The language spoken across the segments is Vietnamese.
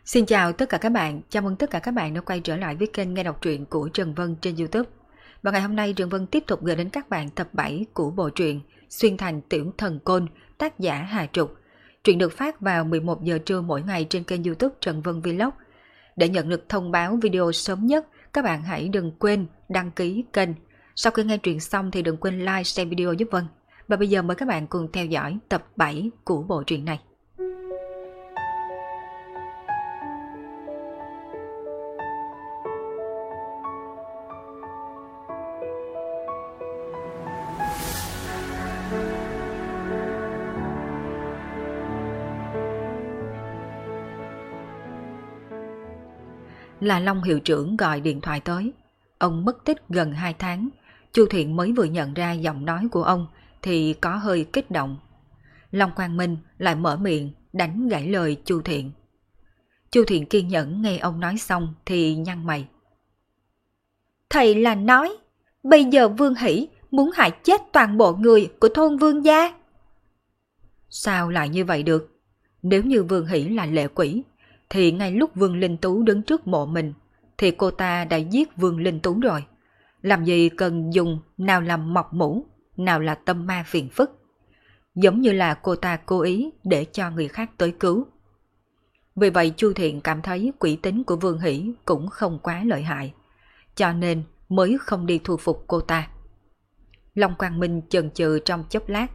Xin chào tất cả các bạn, chào mừng tất cả các bạn đã quay trở lại với kênh nghe đọc truyện của Trần Vân trên YouTube. Và ngày hôm nay Trần Vân tiếp tục gửi đến các bạn tập 7 của bộ truyện Xuyên thành tiểu thần côn, tác giả Hà Trục. Truyện được phát vào 11 giờ trưa mỗi ngày trên kênh YouTube Trần Vân Vlog. Để nhận được thông báo video sớm nhất, các bạn hãy đừng quên đăng ký kênh. Sau khi nghe truyện xong thì đừng quên like, share video giúp Vân. Và bây giờ mời các bạn cùng theo dõi tập 7 của bộ truyện này. Là Long hiệu trưởng gọi điện thoại tới. Ông mất tích gần 2 tháng. Chu Thiện mới vừa nhận ra giọng nói của ông thì có hơi kích động. Long Quang Minh lại mở miệng đánh gãy lời Chu Thiện. Chu Thiện kiên nhẫn nghe ông nói xong thì nhăn mày. Thầy là nói bây giờ Vương Hỷ muốn hại chết toàn bộ người của thôn Vương gia. Sao lại như vậy được? Nếu như Vương Hỷ là lệ quỷ thì ngay lúc Vương Linh Tú đứng trước mộ mình thì cô ta đã giết Vương Linh Tú rồi. Làm gì cần dùng nào là mọc mũ, nào là tâm ma phiền phức. Giống như là cô ta cố ý để cho người khác tới cứu. Vì vậy Chu Thiện cảm thấy quỷ tính của Vương Hỷ cũng không quá lợi hại, cho nên mới không đi thu phục cô ta. Long Quang Minh chần chừ trong chốc lát.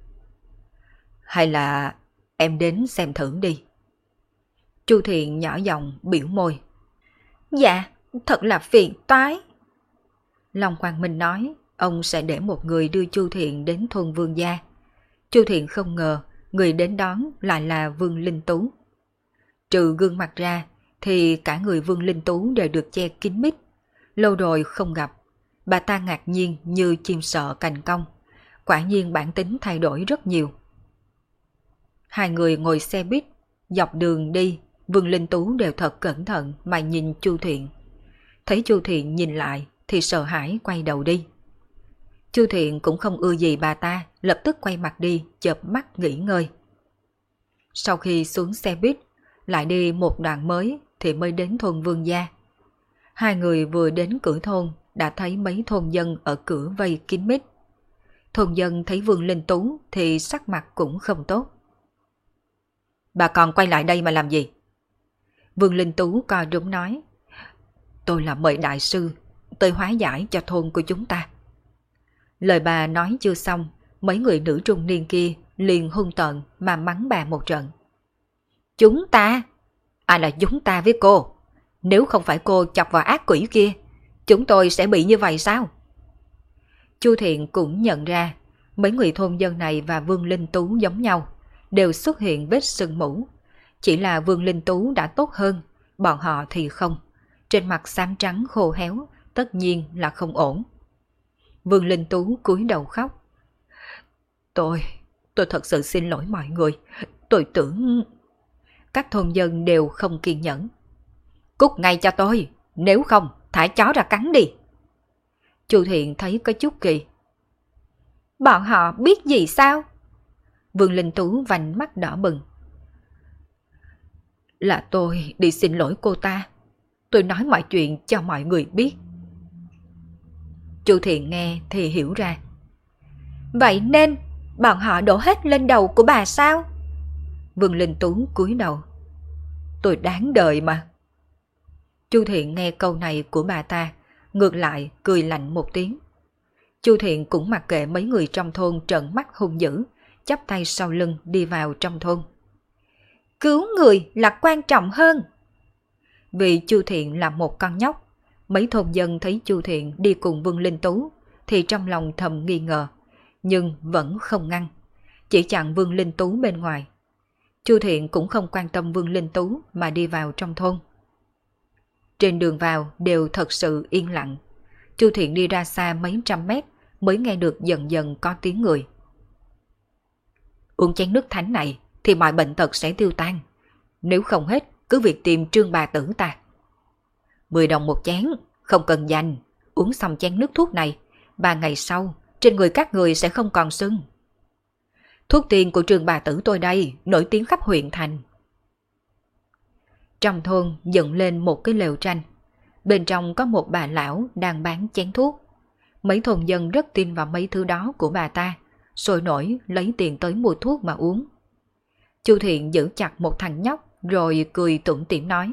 Hay là em đến xem thử đi. Chu Thiện nhỏ giọng biểu môi. Dạ, thật là phiền toái. Long Quang Minh nói ông sẽ để một người đưa Chu Thiện đến thôn Vương gia. Chu Thiện không ngờ người đến đón lại là Vương Linh Tú. Trừ gương mặt ra thì cả người Vương Linh Tú đều được che kín mít. Lâu rồi không gặp, bà ta ngạc nhiên như chim sợ cành cong. Quả nhiên bản tính thay đổi rất nhiều. Hai người ngồi xe buýt, dọc đường đi, Vương Linh Tú đều thật cẩn thận mà nhìn Chu Thiện. Thấy Chu Thiện nhìn lại thì sợ hãi quay đầu đi. Chu Thiện cũng không ưa gì bà ta, lập tức quay mặt đi, chợp mắt nghỉ ngơi. Sau khi xuống xe buýt, lại đi một đoạn mới thì mới đến thôn Vương gia. Hai người vừa đến cửa thôn đã thấy mấy thôn dân ở cửa vây kín mít. Thôn dân thấy Vương Linh Tú thì sắc mặt cũng không tốt. Bà còn quay lại đây mà làm gì? Vương Linh Tú co rúm nói. Tôi là mời đại sư tới hóa giải cho thôn của chúng ta. Lời bà nói chưa xong, mấy người nữ trung niên kia liền hung tợn mà mắng bà một trận. Chúng ta? Ai là chúng ta với cô? Nếu không phải cô chọc vào ác quỷ kia, chúng tôi sẽ bị như vậy sao? Chu Thiện cũng nhận ra mấy người thôn dân này và Vương Linh Tú giống nhau, đều xuất hiện vết sưng mũ. Chỉ là Vương Linh Tú đã tốt hơn, bọn họ thì không. Trên mặt xám trắng khô héo, tất nhiên là không ổn. Vương Linh Tú cúi đầu khóc. Tôi thật sự xin lỗi mọi người. Tôi tưởng... Các thôn dân đều không kiên nhẫn. Cút ngay cho tôi, nếu không thả chó ra cắn đi. Chu Thiện thấy có chút kỳ. Bọn họ biết gì sao? Vương Linh Tú vành mắt đỏ bừng. Là tôi đi xin lỗi cô ta. Tôi nói mọi chuyện cho mọi người biết. Chu Thiện nghe thì hiểu ra. Vậy nên bọn họ đổ hết lên đầu của bà sao? Vương Linh Tú cúi đầu. Tôi đáng đời mà. Chu Thiện nghe câu này của bà ta, ngược lại cười lạnh một tiếng. Chu Thiện cũng mặc kệ mấy người trong thôn trợn mắt hung dữ, chắp tay sau lưng đi vào trong thôn. Cứu người là quan trọng hơn. Vì Chu Thiện là một con nhóc, mấy thôn dân thấy Chu Thiện đi cùng Vương Linh Tú thì trong lòng thầm nghi ngờ, nhưng vẫn không ngăn, chỉ chặn Vương Linh Tú bên ngoài. Chu Thiện cũng không quan tâm Vương Linh Tú mà đi vào trong thôn. Trên đường vào đều thật sự yên lặng. Chu Thiện đi ra xa mấy trăm mét mới nghe được dần dần có tiếng người. Uống chén nước thánh này thì mọi bệnh tật sẽ tiêu tan. Nếu không hết, cứ việc tìm Trương bà tử ta. 10 đồng một chén, không cần dành. Uống xong chén nước thuốc này, 3 ngày sau, trên người các người sẽ không còn sưng. Thuốc tiên của Trương bà tử tôi đây, nổi tiếng khắp huyện thành. Trong thôn dựng lên một cái lều tranh. Bên trong có một bà lão đang bán chén thuốc. Mấy thôn dân rất tin vào mấy thứ đó của bà ta, sôi nổi lấy tiền tới mua thuốc mà uống. Chu Thiện giữ chặt một thằng nhóc rồi cười tủm tỉm nói.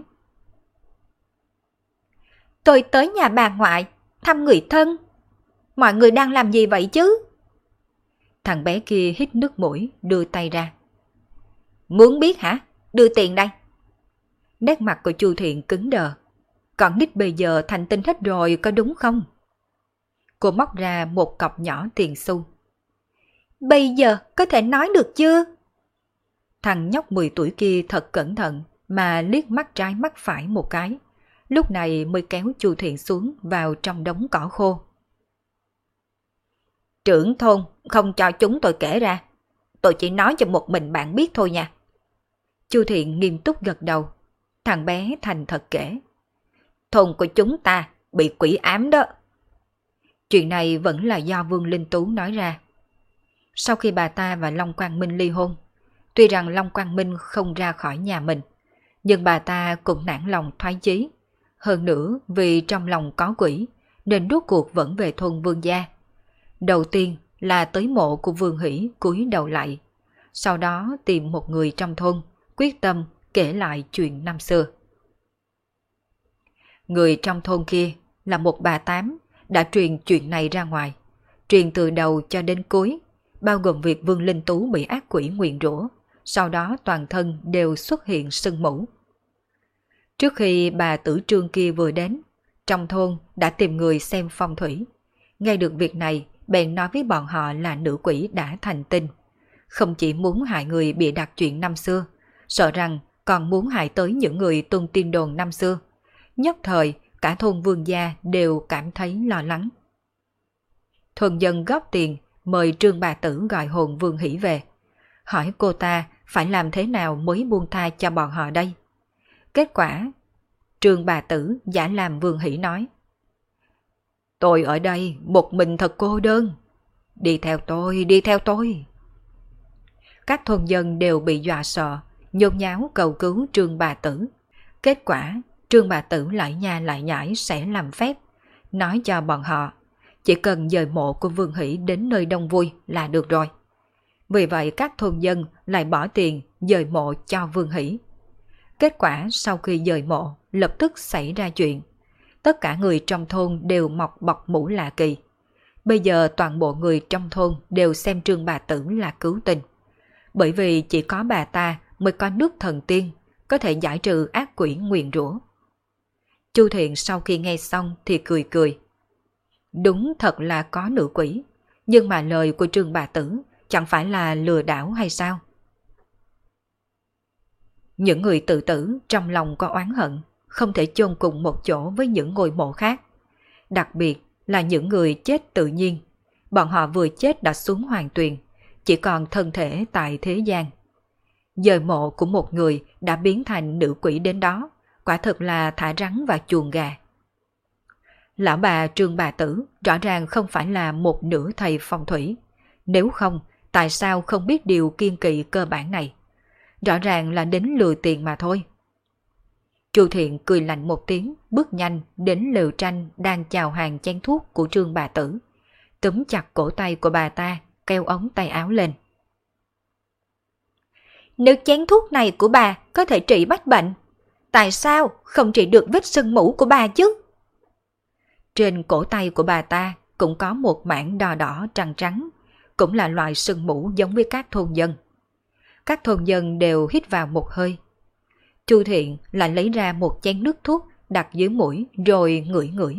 Tôi tới nhà bà ngoại, thăm người thân. Mọi người đang làm gì vậy chứ? Thằng bé kia hít nước mũi, đưa tay ra. Muốn biết hả? Đưa tiền đây. Nét mặt của Chu Thiện cứng đờ. Con nít bây giờ thành tinh hết rồi, có đúng không? Cô móc ra một cọc nhỏ tiền xu. Bây giờ có thể nói được chưa? Thằng nhóc 10 tuổi kia thật cẩn thận mà liếc mắt trái mắt phải một cái. Lúc này mới kéo Chu Thiện xuống vào trong đống cỏ khô. Trưởng thôn không cho chúng tôi kể ra. Tôi chỉ nói cho một mình bạn biết thôi nha. Chu Thiện nghiêm túc gật đầu. Thằng bé thành thật kể. Thôn của chúng ta bị quỷ ám đó. Chuyện này vẫn là do Vương Linh Tú nói ra. Sau khi bà ta và Long Quang Minh ly hôn, tuy rằng Long Quang Minh không ra khỏi nhà mình, nhưng bà ta cũng nản lòng thoái chí. Hơn nữa vì trong lòng có quỷ, nên rốt cuộc vẫn về thôn Vương gia. Đầu tiên là tới mộ của Vương Hỷ cúi đầu lại. Sau đó tìm một người trong thôn, quyết tâm kể lại chuyện năm xưa. Người trong thôn kia là một bà tám đã truyền chuyện này ra ngoài. Truyền từ đầu cho đến cuối, bao gồm việc Vương Linh Tú bị ác quỷ nguyền rủa, sau đó toàn thân đều xuất hiện sưng mũ. Trước khi bà Tử Trương kia vừa đến, trong thôn đã tìm người xem phong thủy. Nghe được việc này, bèn nói với bọn họ là nữ quỷ đã thành tinh. Không chỉ muốn hại người bịa đặt chuyện năm xưa, sợ rằng còn muốn hại tới những người tung tin đồn năm xưa. Nhất thời, cả thôn Vương gia đều cảm thấy lo lắng. Thôn dân góp tiền mời Trương bà Tử gọi hồn Vương Hỷ về. Hỏi cô ta phải làm thế nào mới buông tha cho bọn họ đây. Kết quả, Trương bà Tử giả làm Vương Hỷ nói. Tôi ở đây một mình thật cô đơn. Đi theo tôi, đi theo tôi. Các thôn dân đều bị dọa sợ, nhốn nháo cầu cứu Trương bà Tử. Kết quả, Trương bà Tử lại nha lại nhảy sẽ làm phép, nói cho bọn họ chỉ cần dời mộ của Vương Hỷ đến nơi đông vui là được rồi. Vì vậy các thôn dân lại bỏ tiền dời mộ cho Vương Hỷ. Kết quả sau khi dời mộ lập tức xảy ra chuyện. Tất cả người trong thôn đều mọc bọc mũ lạ kỳ. Bây giờ toàn bộ người trong thôn đều xem Trương bà Tử là cứu tinh. Bởi vì chỉ có bà ta mới có nước thần tiên, có thể giải trừ ác quỷ nguyền rủa. Chu Thiện sau khi nghe xong thì cười cười. Đúng thật là có nữ quỷ, nhưng mà lời của Trương bà Tử chẳng phải là lừa đảo hay sao? Những người tự tử trong lòng có oán hận, không thể chôn cùng một chỗ với những ngôi mộ khác. Đặc biệt là những người chết tự nhiên. Bọn họ vừa chết đã xuống hoàng tuyền, chỉ còn thân thể tại thế gian. Dời mộ của một người đã biến thành nữ quỷ đến đó, quả thực là thả rắn và chuồng gà. Lão bà Trương bà Tử rõ ràng không phải là một nửa thầy phong thủy. Nếu không, tại sao không biết điều kiêng kỵ cơ bản này? Rõ ràng là đến lừa tiền mà thôi. Chu Thiện cười lạnh một tiếng, bước nhanh đến lều tranh đang chào hàng chén thuốc của Trương bà Tử. Túm chặt cổ tay của bà ta, kéo ống tay áo lên. Nếu chén thuốc này của bà có thể trị bách bệnh, tại sao không trị được vết sưng mũ của bà chứ? Trên cổ tay của bà ta cũng có một mảng đỏ đỏ trắng trắng, cũng là loại sưng mũ giống với các thôn dân. Các thôn dân đều hít vào một hơi. Chu Thiện lại lấy ra một chén nước thuốc đặt dưới mũi rồi ngửi ngửi.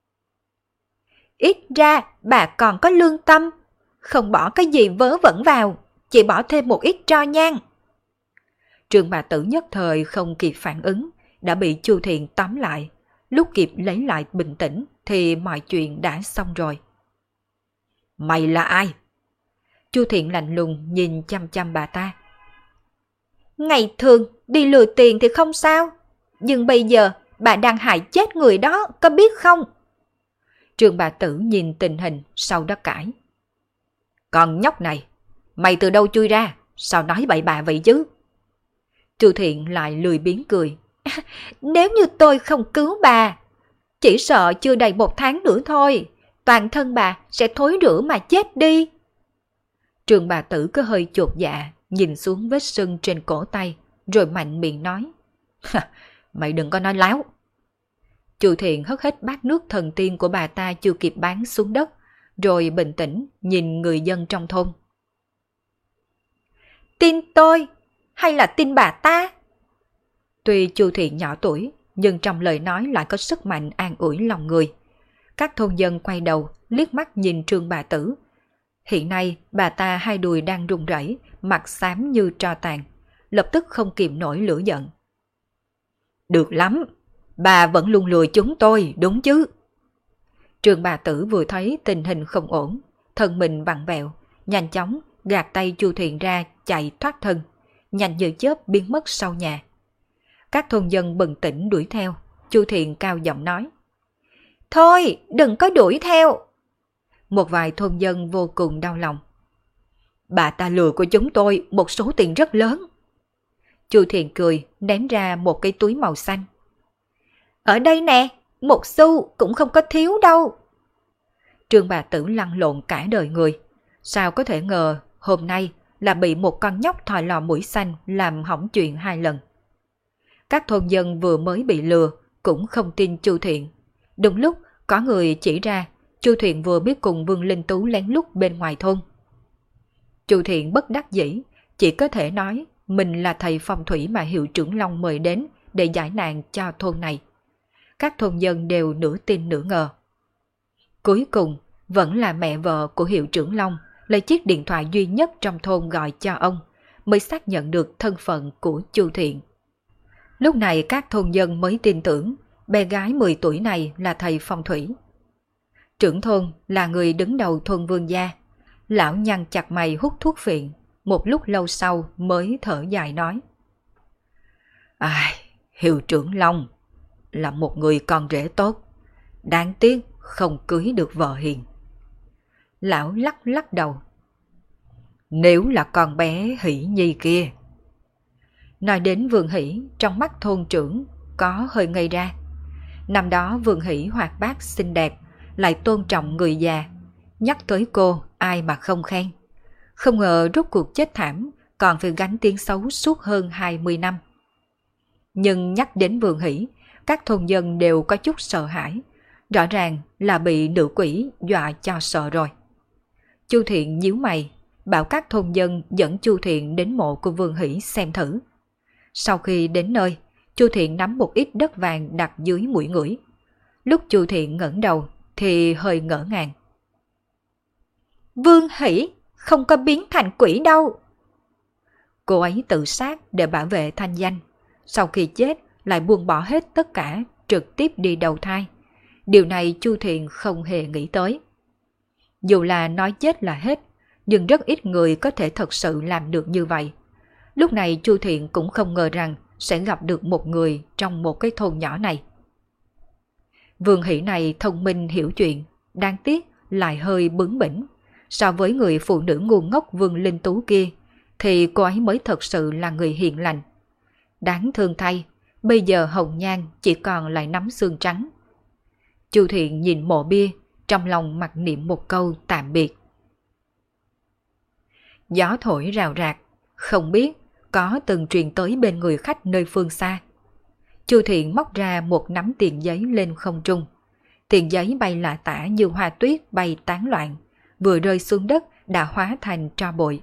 Ít ra bà còn có lương tâm, không bỏ cái gì vớ vẩn vào, chỉ bỏ thêm một ít tro nhang. Trương bà Tử nhất thời không kịp phản ứng, đã bị Chu Thiện tóm lại. Lúc kịp lấy lại bình tĩnh thì mọi chuyện đã xong rồi. Mày là ai? Chu Thiện lạnh lùng nhìn chăm chăm bà ta. Ngày thường đi lừa tiền thì không sao, nhưng bây giờ bà đang hại chết người đó, có biết không? Trương bà Tử nhìn tình hình sau đó cãi. Còn nhóc này, mày từ đâu chui ra, sao nói bậy bạ vậy chứ? Chu Thiện lại lười biếng cười, Nếu như tôi không cứu bà, chỉ sợ chưa đầy 1 tháng nữa thôi, toàn thân bà sẽ thối rữa mà chết đi. Trường bà tử có hơi chột dạ, nhìn xuống vết sưng trên cổ tay, rồi mạnh miệng nói. Mày đừng có nói láo. Chu Thiện hất hết bát nước thần tiên của bà ta chưa kịp bán xuống đất, rồi bình tĩnh nhìn người dân trong thôn. Tin tôi, hay là tin bà ta? Tuy Chu Thiện nhỏ tuổi, nhưng trong lời nói lại có sức mạnh an ủi lòng người. Các thôn dân quay đầu, liếc mắt nhìn Trương bà tử. Hiện nay, bà ta hai đùi đang run rẩy, mặt xám như tro tàn, lập tức không kìm nổi lửa giận. Được lắm, bà vẫn luôn lừa chúng tôi, đúng chứ? Trương bà tử vừa thấy tình hình không ổn, thân mình vặn vẹo, nhanh chóng gạt tay Chu Thiện ra chạy thoát thân, nhanh như chớp biến mất sau nhà. Các thôn dân bừng tỉnh đuổi theo, Chu Thiện cao giọng nói. Thôi, đừng có đuổi theo. Một vài thôn dân vô cùng đau lòng. Bà ta lừa của chúng tôi một số tiền rất lớn. Chu Thiện cười, ném ra một cái túi màu xanh. Ở đây nè, 1 xu cũng không có thiếu đâu. Trương bà tử lăn lộn cả đời người. Sao có thể ngờ hôm nay là bị một con nhóc thò lò mũi xanh làm hỏng chuyện 2 lần. Các thôn dân vừa mới bị lừa cũng không tin Chu Thiện. Đúng lúc có người chỉ ra Chu Thiện vừa biết cùng Vương Linh Tú lén lút bên ngoài thôn. Chu Thiện bất đắc dĩ, chỉ có thể nói mình là thầy phong thủy mà hiệu trưởng Long mời đến để giải nạn cho thôn này. Các thôn dân đều nửa tin nửa ngờ. Cuối cùng vẫn là mẹ vợ của hiệu trưởng Long lấy chiếc điện thoại duy nhất trong thôn gọi cho ông, mới xác nhận được thân phận của Chu Thiện. Lúc này các thôn dân mới tin tưởng bé gái 10 tuổi này là thầy phong thủy. Trưởng thôn là người đứng đầu thôn Vương gia. Lão nhăn chặt mày hút thuốc phiện, một lúc lâu sau mới thở dài nói. Hiệu trưởng Long là một người con rể tốt, đáng tiếc không cưới được vợ hiền. Lão lắc lắc đầu. Nếu là con bé Hỷ Nhi kia. Nói đến Vương Hỷ, trong mắt thôn trưởng có hơi ngây ra. Năm đó Vương Hỷ hoạt bát xinh đẹp, lại tôn trọng người già. Nhắc tới cô ai mà không khen. Không ngờ rốt cuộc chết thảm, còn phải gánh tiếng xấu suốt hơn 20 năm. Nhưng nhắc đến Vương Hỷ, các thôn dân đều có chút sợ hãi. Rõ ràng là bị nữ quỷ dọa cho sợ rồi. Chu Thiện nhíu mày, bảo các thôn dân dẫn Chu Thiện đến mộ của Vương Hỷ xem thử. Sau khi đến nơi, Chu Thiện nắm một ít đất vàng đặt dưới mũi ngửi. Lúc Chu Thiện ngẩng đầu thì hơi ngỡ ngàng. Vương Hỷ không có biến thành quỷ đâu. Cô ấy tự sát để bảo vệ thanh danh. Sau khi chết lại buông bỏ hết tất cả, trực tiếp đi đầu thai. Điều này Chu Thiện không hề nghĩ tới. Dù là nói chết là hết, nhưng rất ít người có thể thật sự làm được như vậy. Lúc này Chu Thiện cũng không ngờ rằng sẽ gặp được một người trong một cái thôn nhỏ này. Vương Hỷ này thông minh hiểu chuyện, đáng tiếc lại hơi bướng bỉnh. So với người phụ nữ ngu ngốc Vương Linh Tú kia, thì cô ấy mới thật sự là người hiền lành. Đáng thương thay, bây giờ hồng nhan chỉ còn lại nắm xương trắng. Chu Thiện nhìn mộ bia, trong lòng mặc niệm một câu tạm biệt. Gió thổi rào rạc, không biết có từng truyền tới bên người khách nơi phương xa. Chu Thiện móc ra một nắm tiền giấy lên không trung. Tiền giấy bay lả tả như hoa tuyết bay tán loạn, vừa rơi xuống đất đã hóa thành tro bụi.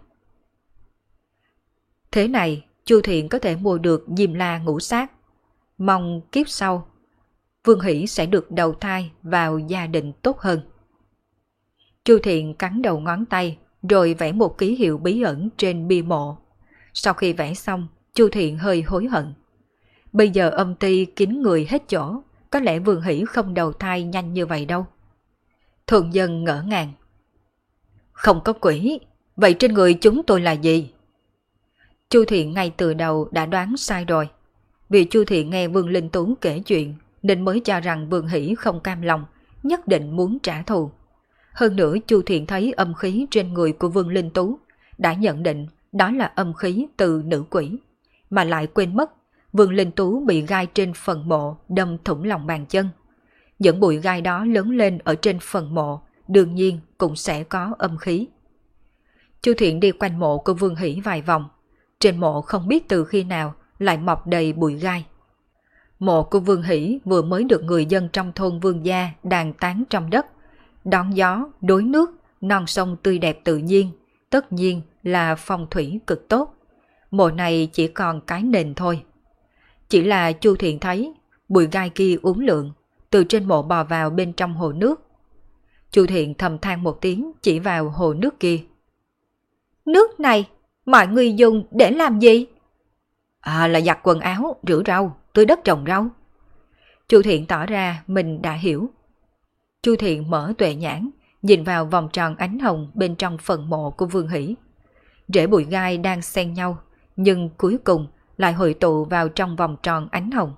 Thế này, Chu Thiện có thể mua được Diêm La ngũ sát. Mong kiếp sau, Vương Hỷ sẽ được đầu thai vào gia đình tốt hơn. Chu Thiện cắn đầu ngón tay, rồi vẽ một ký hiệu bí ẩn trên bia mộ. Sau khi vẽ xong, Chu Thiện hơi hối hận. Bây giờ âm ty kín người hết chỗ, có lẽ Vương Hỷ không đầu thai nhanh như vậy đâu. Thôn dân ngỡ ngàng. Không có quỷ, vậy trên người chúng tôi là gì? Chu Thiện ngay từ đầu đã đoán sai rồi. Vì Chu Thiện nghe Vương Linh Tú kể chuyện nên mới cho rằng Vương Hỷ không cam lòng, nhất định muốn trả thù. Hơn nữa Chu Thiện thấy âm khí trên người của Vương Linh Tú, đã nhận định đó là âm khí từ nữ quỷ, mà lại quên mất Vương Linh Tú bị gai trên phần mộ đâm thủng lòng bàn chân. Những bụi gai đó lớn lên ở trên phần mộ, đương nhiên cũng sẽ có âm khí. Chu Thiện đi quanh mộ của Vương Hỷ vài vòng. Trên mộ không biết từ khi nào lại mọc đầy bụi gai. Mộ của Vương Hỷ vừa mới được người dân trong thôn Vương Gia đàn tán trong đất. Đón gió, đối nước, non sông tươi đẹp tự nhiên, tất nhiên là phong thủy cực tốt. Mộ này chỉ còn cái nền thôi. Chỉ là Chu Thiện thấy bụi gai kia uốn lượn, từ trên mộ bò vào bên trong hồ nước. Chu Thiện thầm than một tiếng chỉ vào hồ nước kia. Nước này, mọi người dùng để làm gì? Là giặt quần áo, rửa rau, tưới đất trồng rau. Chu Thiện tỏ ra mình đã hiểu. Chu Thiện mở tuệ nhãn, nhìn vào vòng tròn ánh hồng bên trong phần mộ của Vương Hỷ. Rễ bụi gai đang xen nhau, nhưng cuối cùng lại hội tụ vào trong vòng tròn ánh hồng.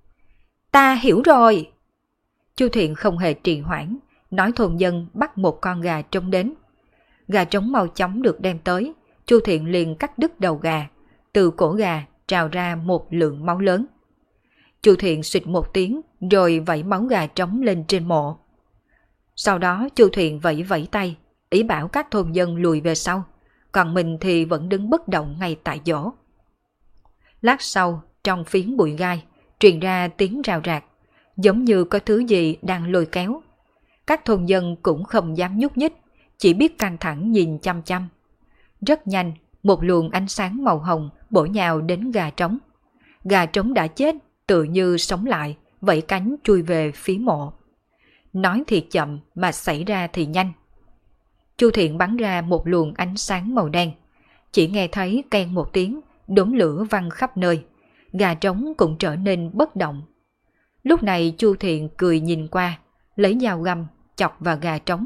Ta hiểu rồi. Chu Thiện không hề trì hoãn, nói thôn dân bắt một con gà trống đến. Gà trống mau chóng được đem tới, Chu Thiện liền cắt đứt đầu gà, từ cổ gà trào ra một lượng máu lớn. Chu Thiện xịt một tiếng rồi vẩy máu gà trống lên trên mộ. Sau đó Chu Thiện vẫy vẫy tay, ý bảo các thôn dân lùi về sau, còn mình thì vẫn đứng bất động ngay tại chỗ. Lát sau, trong phiến bụi gai, truyền ra tiếng rào rạc, giống như có thứ gì đang lôi kéo. Các thôn dân cũng không dám nhúc nhích, chỉ biết căng thẳng nhìn chăm chăm. Rất nhanh, một luồng ánh sáng màu hồng bổ nhào đến gà trống. Gà trống đã chết, tự như sống lại, vẫy cánh chui về phía mộ. Nói thì chậm mà xảy ra thì nhanh. Chu Thiện bắn ra một luồng ánh sáng màu đen. Chỉ nghe thấy keng một tiếng, đốm lửa văng khắp nơi. Gà trống cũng trở nên bất động. Lúc này Chu Thiện cười nhìn qua, lấy dao găm chọc vào gà trống.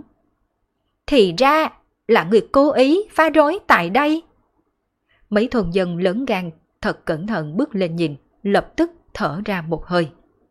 Thì ra là người cố ý phá rối tại đây. Mấy thôn dân lớn gan thật cẩn thận bước lên nhìn, lập tức thở ra một hơi.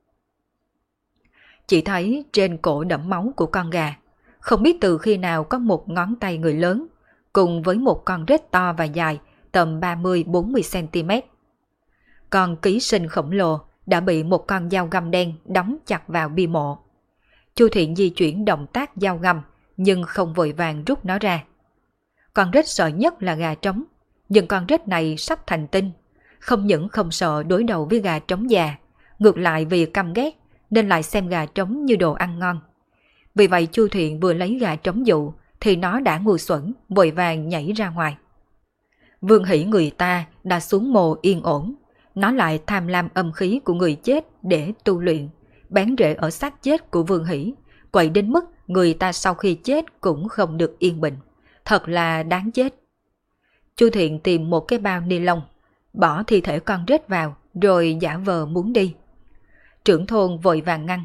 Chỉ thấy trên cổ đẫm máu của con gà, không biết từ khi nào có một ngón tay người lớn, cùng với một con rết to và dài tầm 30-40cm. Con ký sinh khổng lồ đã bị một con dao găm đen đóng chặt vào bia mộ. Chu Thiện di chuyển động tác dao găm, nhưng không vội vàng rút nó ra. Con rết sợ nhất là gà trống, nhưng con rết này sắp thành tinh, không những không sợ đối đầu với gà trống già, ngược lại vì căm ghét nên lại xem gà trống như đồ ăn ngon. Vì vậy Chu Thiện vừa lấy gà trống dụ thì nó đã ngu xuẩn, vội vàng nhảy ra ngoài. Vương Hỷ người ta đã xuống mồ yên ổn, nó lại tham lam âm khí của người chết để tu luyện, bén rễ ở xác chết của Vương Hỷ, quậy đến mức người ta sau khi chết cũng không được yên bình. Thật là đáng chết. Chu Thiện tìm một cái bao ni lông, bỏ thi thể con rết vào rồi giả vờ muốn đi. Trưởng thôn vội vàng ngăn.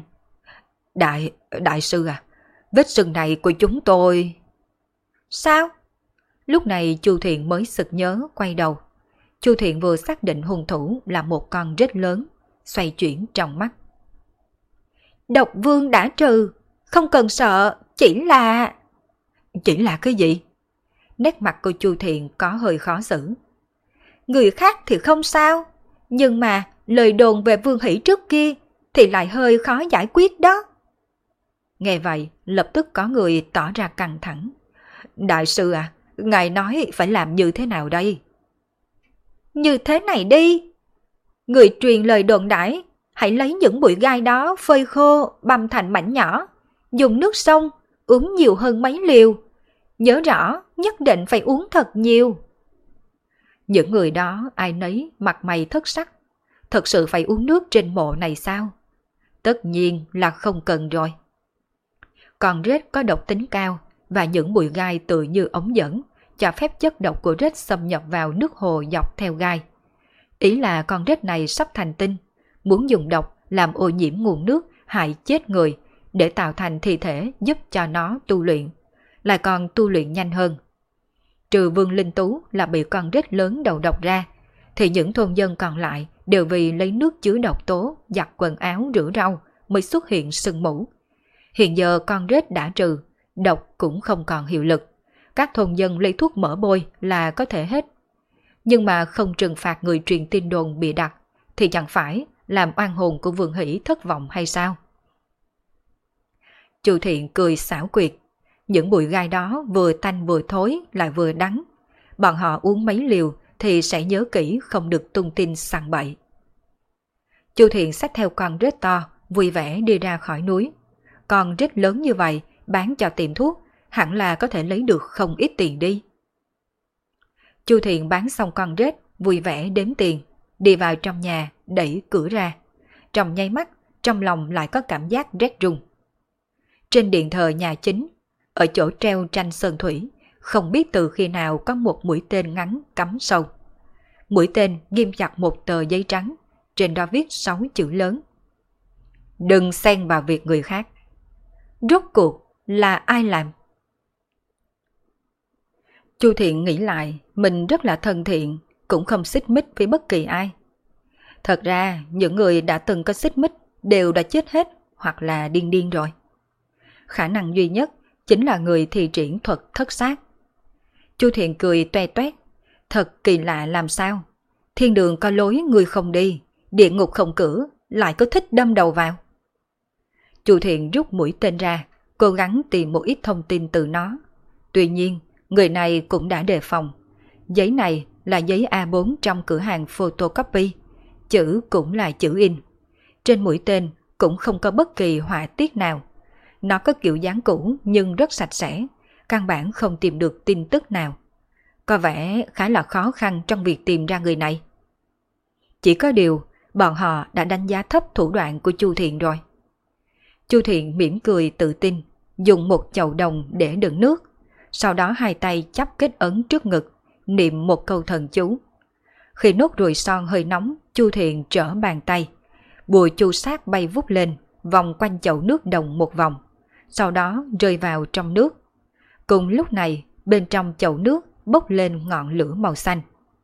Đại sư à, vết sưng này của chúng tôi... Sao? Lúc này Chu Thiện mới sực nhớ, quay đầu. Chu Thiện vừa xác định hung thủ là một con rết lớn, xoay chuyển trong mắt. Độc vương đã trừ, không cần sợ, chỉ là... Chỉ là cái gì? Nét mặt của Chu Thiện có hơi khó xử. Người khác thì không sao, nhưng mà lời đồn về Vương Hỷ trước kia thì lại hơi khó giải quyết đó. Nghe vậy, lập tức có người tỏ ra căng thẳng. Đại sư à, ngài nói phải làm như thế nào đây? Như thế này đi. Người truyền lời đồn đãi, hãy lấy những bụi gai đó phơi khô, băm thành mảnh nhỏ, dùng nước sông, uống nhiều hơn mấy liều. Nhớ rõ, nhất định phải uống thật nhiều. Những người đó ai nấy mặt mày thất sắc. Thật sự phải uống nước trên mộ này sao? Tất nhiên là không cần rồi. Con rết có độc tính cao và những bụi gai tự như ống dẫn, cho phép chất độc của rết xâm nhập vào nước hồ dọc theo gai. Ý là con rết này sắp thành tinh, muốn dùng độc làm ô nhiễm nguồn nước hại chết người để tạo thành thi thể giúp cho nó tu luyện, lại còn tu luyện nhanh hơn. Trừ Vương Linh Tú là bị con rết lớn đầu độc ra, thì những thôn dân còn lại đều vì lấy nước chứa độc tố giặt quần áo rửa rau mới xuất hiện sưng mủ. Hiện giờ con rết đã trừ, độc cũng không còn hiệu lực. Các thôn dân lấy thuốc mỡ bôi là có thể hết. Nhưng mà không trừng phạt người truyền tin đồn bịa đặt, thì chẳng phải làm oan hồn của Vương Hỷ thất vọng hay sao? Chu Thiện cười xảo quyệt. Những bụi gai đó vừa tanh vừa thối lại vừa đắng. Bọn họ uống mấy liều thì sẽ nhớ kỹ không được tung tin sằng bậy. Chu Thiện xách theo con rết to, vui vẻ đi ra khỏi núi. Con rết lớn như vậy bán cho tiệm thuốc, hẳn là có thể lấy được không ít tiền đi. Chu Thiện bán xong con rết, vui vẻ đếm tiền, đi vào trong nhà, đẩy cửa ra. Trong nháy mắt, trong lòng lại có cảm giác rét run. Trên điện thờ nhà chính, ở chỗ treo tranh sơn thủy, không biết từ khi nào có một mũi tên ngắn cắm sâu. Mũi tên ghim chặt một tờ giấy trắng, trên đó viết 6 chữ lớn. Đừng xen vào việc người khác. Rốt cuộc là ai làm? Chu Thiện nghĩ lại, mình rất là thân thiện, cũng không xích mích với bất kỳ ai. Thật ra, những người đã từng có xích mích đều đã chết hết hoặc là điên điên rồi. Khả năng duy nhất chính là người thi triển thuật thất sát. Chu Thiện cười toe toét, thật kỳ lạ làm sao. Thiên đường có lối người không đi, địa ngục không cửa, lại có thích đâm đầu vào. Chu Thiện rút mũi tên ra, cố gắng tìm một ít thông tin từ nó. Tuy nhiên, người này cũng đã đề phòng. Giấy này là giấy A4 trong cửa hàng photocopy, chữ cũng là chữ in. Trên mũi tên cũng không có bất kỳ họa tiết nào. Nó có kiểu dáng cũ nhưng rất sạch sẽ, căn bản không tìm được tin tức nào. Có vẻ khá là khó khăn trong việc tìm ra người này. Chỉ có điều, bọn họ đã đánh giá thấp thủ đoạn của Chu Thiện rồi. Chu Thiện mỉm cười tự tin, dùng một chậu đồng để đựng nước. Sau đó hai tay chắp kết ấn trước ngực, niệm một câu thần chú. Khi nốt ruồi son hơi nóng, Chu Thiện trở bàn tay. Bùa chu sát bay vút lên, vòng quanh chậu nước đồng một vòng. Sau đó rơi vào trong nước. Cùng lúc này, bên trong chậu nước bốc lên ngọn lửa màu xanh.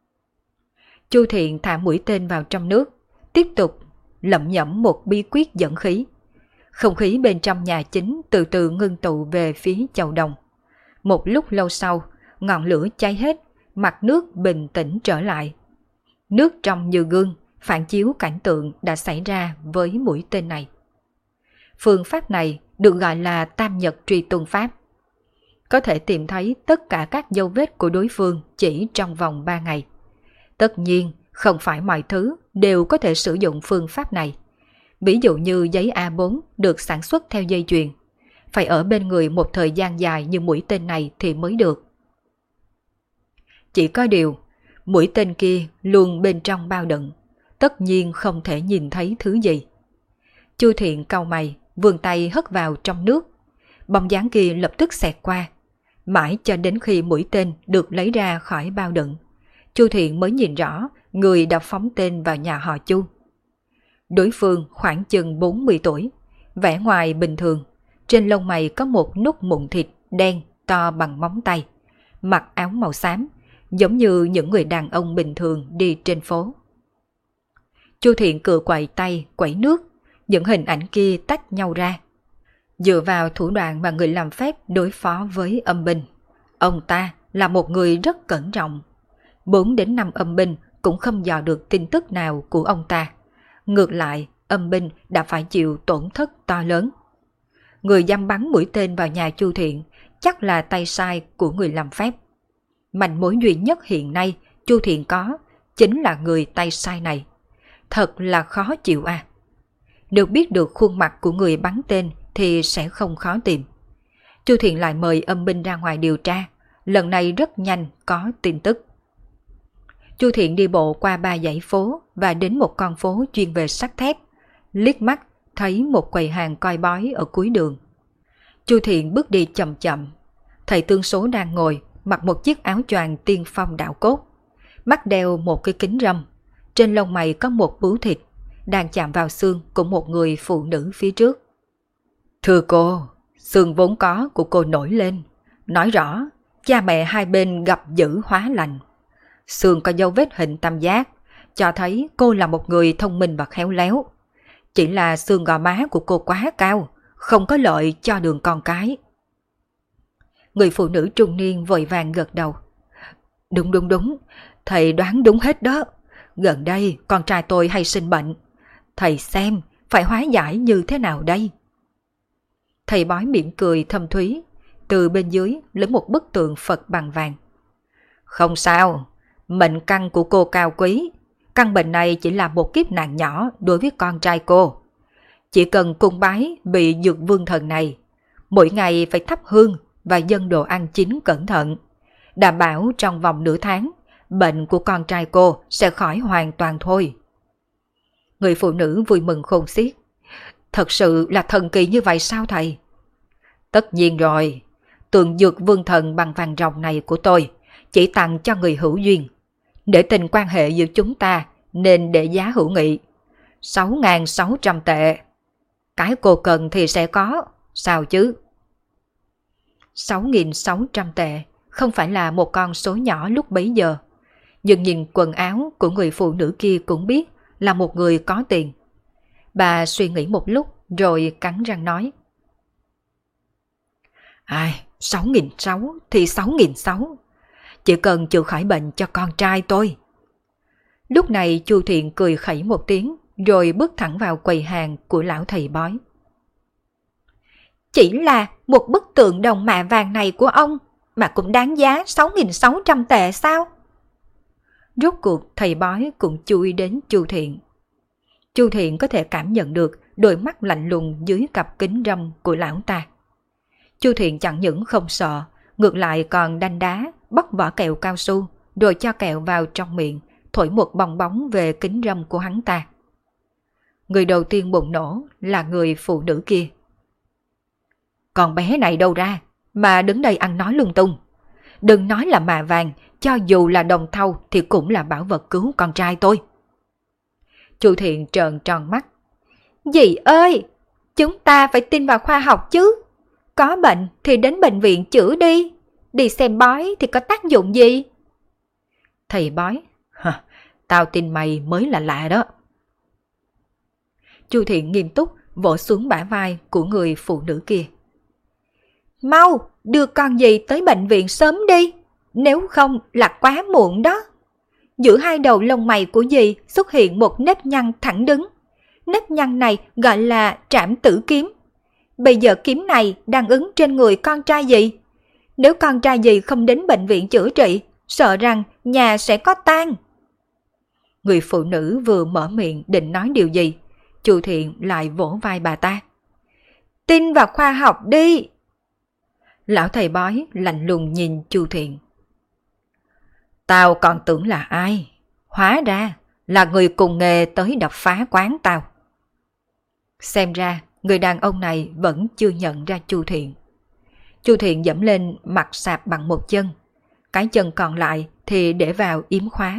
Chu Thiện thả mũi tên vào trong nước, tiếp tục lẩm nhẩm một bí quyết dẫn khí. Không khí bên trong nhà chính từ từ ngưng tụ về phía chậu đồng. Một lúc lâu sau, ngọn lửa cháy hết, mặt nước bình tĩnh trở lại. Nước trong như gương, phản chiếu cảnh tượng đã xảy ra với mũi tên này. Phương pháp này được gọi là Tam Nhật Truy Tung Pháp. Có thể tìm thấy tất cả các dấu vết của đối phương chỉ trong vòng 3 ngày. Tất nhiên, không phải mọi thứ đều có thể sử dụng phương pháp này. Ví dụ như giấy A4 được sản xuất theo dây chuyền, phải ở bên người một thời gian dài như mũi tên này thì mới được. Chỉ có điều, mũi tên kia luôn bên trong bao đựng, tất nhiên không thể nhìn thấy thứ gì. Chu Thiện cau mày, vươn tay hất vào trong nước. Bóng dáng kia lập tức xẹt qua. Mãi cho đến khi mũi tên được lấy ra khỏi bao đựng, Chu Thiện mới nhìn rõ người đã phóng tên vào nhà họ Chu. Đối phương khoảng chừng 40 tuổi, vẻ ngoài bình thường, trên lông mày có một nút mụn thịt đen to bằng móng tay, mặc áo màu xám, giống như những người đàn ông bình thường đi trên phố. Chu Thiện cựa quậy tay quẩy nước, những hình ảnh kia tách nhau ra. Dựa vào thủ đoạn mà người làm phép đối phó với âm binh, ông ta là một người rất cẩn trọng. 4 đến 5 âm binh cũng không dò được tin tức nào của ông ta. Ngược lại, âm binh đã phải chịu tổn thất to lớn. Người dám bắn mũi tên vào nhà Chu Thiện chắc là tay sai của người làm phép. Manh mối duy nhất hiện nay Chu Thiện có chính là người tay sai này. Thật là khó chịu à. Được biết được khuôn mặt của người bắn tên thì sẽ không khó tìm. Chu Thiện lại mời âm binh ra ngoài điều tra. Lần này rất nhanh có tin tức. Chu Thiện đi bộ qua 3 dãy phố và đến một con phố chuyên về sắt thép. Liếc mắt thấy một quầy hàng coi bói ở cuối đường. Chu Thiện bước đi chậm chậm. Thầy tương số đang ngồi, mặc một chiếc áo choàng tiên phong đạo cốt, mắt đeo một cái kính râm. Trên lông mày có một bướu thịt, đang chạm vào xương của một người phụ nữ phía trước. Thưa cô, xương vốn có của cô nổi lên, nói rõ cha mẹ hai bên gặp dữ hóa lành. Xương có dấu vết hình tam giác, cho thấy cô là một người thông minh và khéo léo. Chỉ là xương gò má của cô quá cao, không có lợi cho đường con cái. Người phụ nữ trung niên vội vàng gật đầu. Đúng, thầy đoán đúng hết đó. gần đây con trai tôi hay sinh bệnh. Thầy xem phải hóa giải như thế nào đây? Thầy bói mỉm cười thâm thúy, từ bên dưới lấy một bức tượng Phật bằng vàng. Không sao, mệnh căn của cô cao quý. Căn bệnh này chỉ là một kiếp nạn nhỏ đối với con trai cô. Chỉ cần cung bái vị Dược Vương Thần này, mỗi ngày phải thắp hương và dâng đồ ăn chín cẩn thận. Đảm bảo trong vòng nửa tháng, bệnh của con trai cô sẽ khỏi hoàn toàn thôi. Người phụ nữ vui mừng khôn xiết. Thật sự là thần kỳ như vậy sao thầy? Tất nhiên rồi, tượng Dược Vương Thần bằng vàng ròng này của tôi chỉ tặng cho người hữu duyên. Để tình quan hệ giữa chúng ta nên để giá hữu nghị 6.600 tệ. Cái cô cần thì sẽ có, sao chứ? 6.600 tệ không phải là một con số nhỏ lúc bấy giờ. Nhưng nhìn quần áo của người phụ nữ kia cũng biết là một người có tiền. Bà suy nghĩ một lúc rồi cắn răng nói. 6.600 thì 6.600. Chỉ cần chữa khỏi bệnh cho con trai tôi. Lúc này Chu Thiện cười khẩy một tiếng rồi bước thẳng vào quầy hàng của lão thầy bói. Chỉ là một bức tượng đồng mạ vàng này của ông mà cũng đáng giá 6.600 tệ sao? Rốt cuộc thầy bói cũng chú ý đến Chu Thiện. Chu Thiện có thể cảm nhận được đôi mắt lạnh lùng dưới cặp kính râm của lão ta. Chu Thiện chẳng những không sợ, ngược lại còn đanh đá bóc vỏ kẹo cao su rồi cho kẹo vào trong miệng, thổi một bong bóng về kính râm của hắn ta. Người đầu tiên bùng nổ là người phụ nữ kia. Con bé này đâu ra mà đứng đây ăn nói lung tung. Đừng nói là mạ vàng, cho dù là đồng thau thì cũng là bảo vật cứu con trai tôi. Chu Thiện trợn tròn mắt. Dì ơi, chúng ta phải tin vào khoa học chứ. Có bệnh thì đến bệnh viện chữa đi. Đi xem bói thì có tác dụng gì? Thầy bói, tao tin mày mới là lạ đó. Chu Thiện nghiêm túc vỗ xuống bả vai của người phụ nữ kia. Mau, đưa con dì tới bệnh viện sớm đi. Nếu không là quá muộn đó. Giữa hai đầu lông mày của dì xuất hiện một nếp nhăn thẳng đứng. Nếp nhăn này gọi là trảm tử kiếm. Bây giờ kiếm này đang ứng trên người con trai dì. Nếu con trai dì không đến bệnh viện chữa trị, sợ rằng nhà sẽ có tang. Người phụ nữ vừa mở miệng định nói điều gì, Chu Thiện lại vỗ vai bà ta. Tin vào khoa học đi. Lão thầy bói lạnh lùng nhìn Chu Thiện. Tao còn tưởng là ai, hóa ra là người cùng nghề tới đập phá quán tao. Xem ra người đàn ông này vẫn chưa nhận ra Chu Thiện. Chu Thiện dẫm lên mặt sạp bằng một chân, cái chân còn lại thì để vào yếm khóa.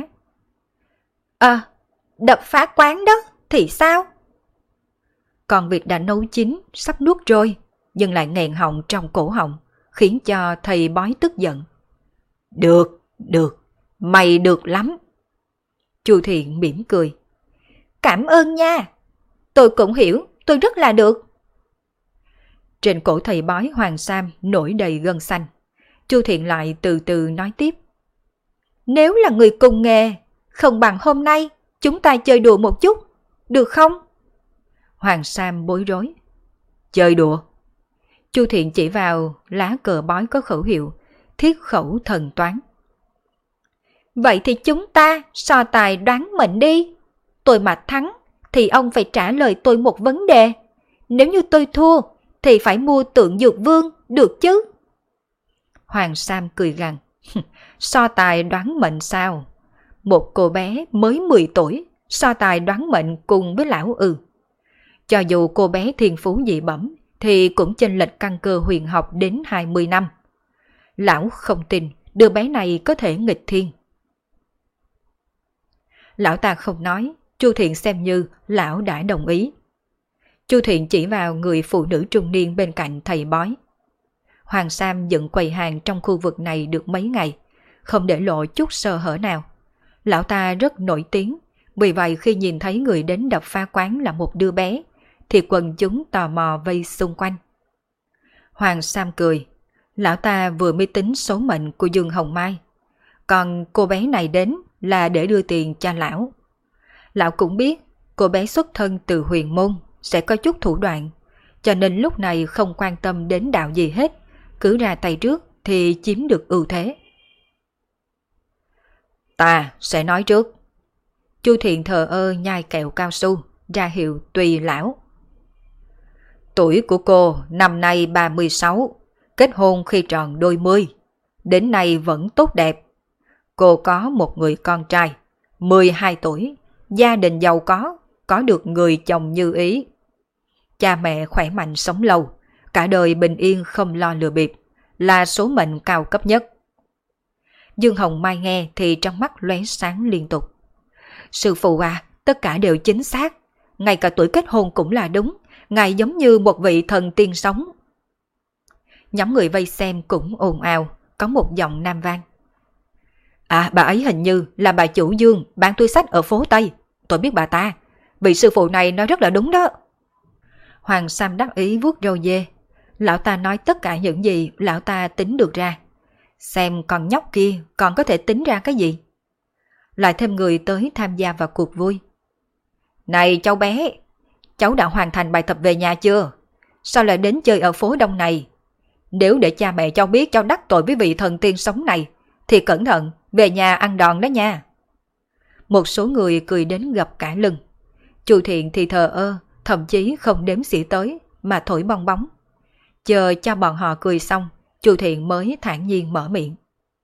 Đập phá quán đó thì sao? Còn việc đã nấu chín sắp nuốt trôi nhưng lại nghẹn họng trong cổ họng, khiến cho thầy bói tức giận. Được, mày được lắm. Chu Thiện mỉm cười. Cảm ơn nha. Tôi cũng hiểu, tôi rất là được. Trên cổ thầy bói Hoàng Sam nổi đầy gân xanh. Chu Thiện lại từ từ nói tiếp. Nếu là người cùng nghề, không bằng hôm nay chúng ta chơi đùa một chút, được không? Hoàng Sam bối rối. Chơi đùa? Chu Thiện chỉ vào lá cờ bói có khẩu hiệu thiết khẩu thần toán. Vậy thì chúng ta so tài đoán mệnh đi. Tôi mà thắng thì ông phải trả lời tôi một vấn đề. Nếu như tôi thua thì phải mua tượng Dược Vương, được chứ? Hoàng Sam cười gằn. So tài đoán mệnh sao? Một cô bé mới 10 tuổi so tài đoán mệnh cùng với lão ư? Cho dù cô bé thiên phú dị bẩm thì cũng chênh lệch căn cơ huyền học đến 20 năm. Lão không tin đứa bé này có thể nghịch thiên. Lão ta không nói, Chu Thiện xem như lão đã đồng ý. Chu Thiện chỉ vào người phụ nữ trung niên bên cạnh thầy bói. Hoàng Sam dựng quầy hàng trong khu vực này được mấy ngày, không để lộ chút sơ hở nào. Lão ta rất nổi tiếng, vì vậy khi nhìn thấy người đến đập phá quán là một đứa bé, thì quần chúng tò mò vây xung quanh. Hoàng Sam cười, lão ta vừa mới tính số mệnh của Dương Hồng Mai, còn cô bé này đến là để đưa tiền cho lão. Lão cũng biết cô bé xuất thân từ huyền môn sẽ có chút thủ đoạn, cho nên lúc này không quan tâm đến đạo gì hết, cứ ra tay trước thì chiếm được ưu thế. Ta sẽ nói trước. Chu Thiện thờ ơ nhai kẹo cao su, ra hiệu tùy lão. Tuổi của cô năm nay 36, kết hôn khi tròn đôi mươi, đến nay vẫn tốt đẹp. Cô có một người con trai, 12 tuổi, gia đình giàu có được người chồng như ý. Cha mẹ khỏe mạnh sống lâu, cả đời bình yên không lo lừa bịp, là số mệnh cao cấp nhất. Dương Hồng Mai nghe thì trong mắt lóe sáng liên tục. Sư phụ à, tất cả đều chính xác, ngay cả tuổi kết hôn cũng là đúng, ngài giống như một vị thần tiên sống. Nhóm người vây xem cũng ồn ào, có một giọng nam vang. À, bà ấy hình như là bà chủ Dương bán túi xách ở phố Tây, tôi biết bà ta, vị sư phụ này nói rất là đúng đó. Hoàng Sam đắc ý vuốt râu dê, lão ta nói tất cả những gì lão ta tính được ra. Xem con nhóc kia còn có thể tính ra cái gì. Lại thêm người tới tham gia vào cuộc vui. Này cháu bé, cháu đã hoàn thành bài tập về nhà chưa? Sao lại đến chơi ở phố đông này? Nếu để cha mẹ cháu biết cháu đắc tội với vị thần tiên sống này, thì cẩn thận, về nhà ăn đòn đó nha. Một số người cười đến gập cả lưng. Chu Thiện thì thờ ơ, thậm chí không đếm xỉa tới, mà thổi bong bóng. Chờ cho bọn họ cười xong, Chu Thiện mới thản nhiên mở miệng.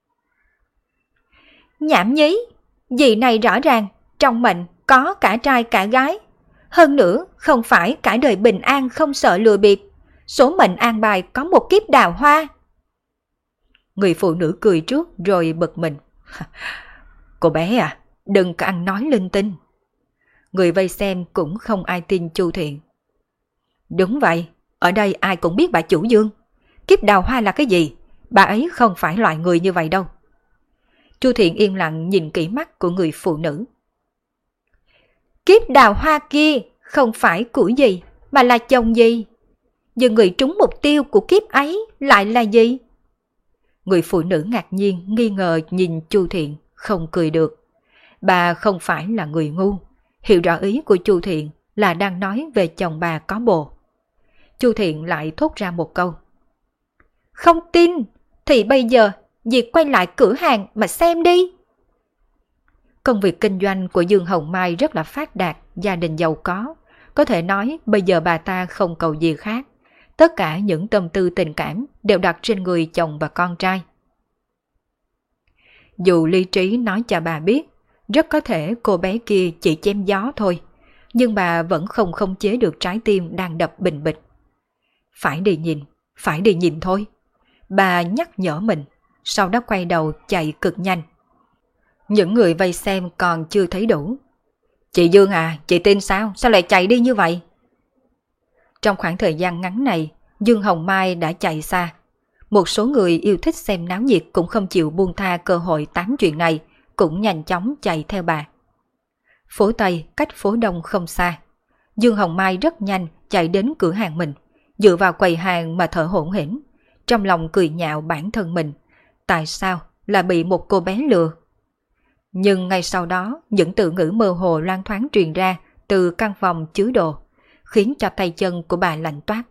Nhảm nhí, dì này rõ ràng, trong mệnh có cả trai cả gái. Hơn nữa, không phải cả đời bình an không sợ lừa bịp. Số mệnh an bài có một kiếp đào hoa. Người phụ nữ cười trước rồi bực mình. Cô bé à, đừng có ăn nói linh tinh. Người vây xem cũng không ai tin Chu Thiện. Đúng vậy, ở đây ai cũng biết bà chủ Dương. Kiếp đào hoa là cái gì? Bà ấy không phải loại người như vậy đâu. Chu Thiện yên lặng nhìn kỹ mắt của người phụ nữ. Kiếp đào hoa kia không phải của dì, mà là chồng dì. Nhưng người trúng mục tiêu của kiếp ấy lại là gì? Người phụ nữ ngạc nhiên nghi ngờ nhìn Chu Thiện, không cười được. Bà không phải là người ngu, hiểu rõ ý của Chu Thiện là đang nói về chồng bà có bồ. Chu Thiện lại thốt ra một câu. Không tin, thì bây giờ dì quay lại cửa hàng mà xem đi. Công việc kinh doanh của Dương Hồng Mai rất là phát đạt, gia đình giàu có thể nói bây giờ bà ta không cầu gì khác. Tất cả những tâm tư tình cảm đều đặt trên người chồng và con trai. Dù lý trí nói cho bà biết, rất có thể cô bé kia chỉ chém gió thôi, nhưng bà vẫn không khống chế được trái tim đang đập bình bịch. Phải đi nhìn thôi. Bà nhắc nhở mình, sau đó quay đầu chạy cực nhanh. Những người vây xem còn chưa thấy đủ. Chị Dương à, chị tin sao? Sao lại chạy đi như vậy? Trong khoảng thời gian ngắn này, Dương Hồng Mai đã chạy xa. Một số người yêu thích xem náo nhiệt cũng không chịu buông tha cơ hội tán chuyện này, cũng nhanh chóng chạy theo bà. Phố Tây cách phố Đông không xa. Dương Hồng Mai rất nhanh chạy đến cửa hàng mình, dựa vào quầy hàng mà thở hổn hển, trong lòng cười nhạo bản thân mình. Tại sao là bị một cô bé lừa? Nhưng ngay sau đó, những từ ngữ mơ hồ loan thoáng truyền ra từ căn phòng chứa đồ, khiến cho tay chân của bà lạnh toát.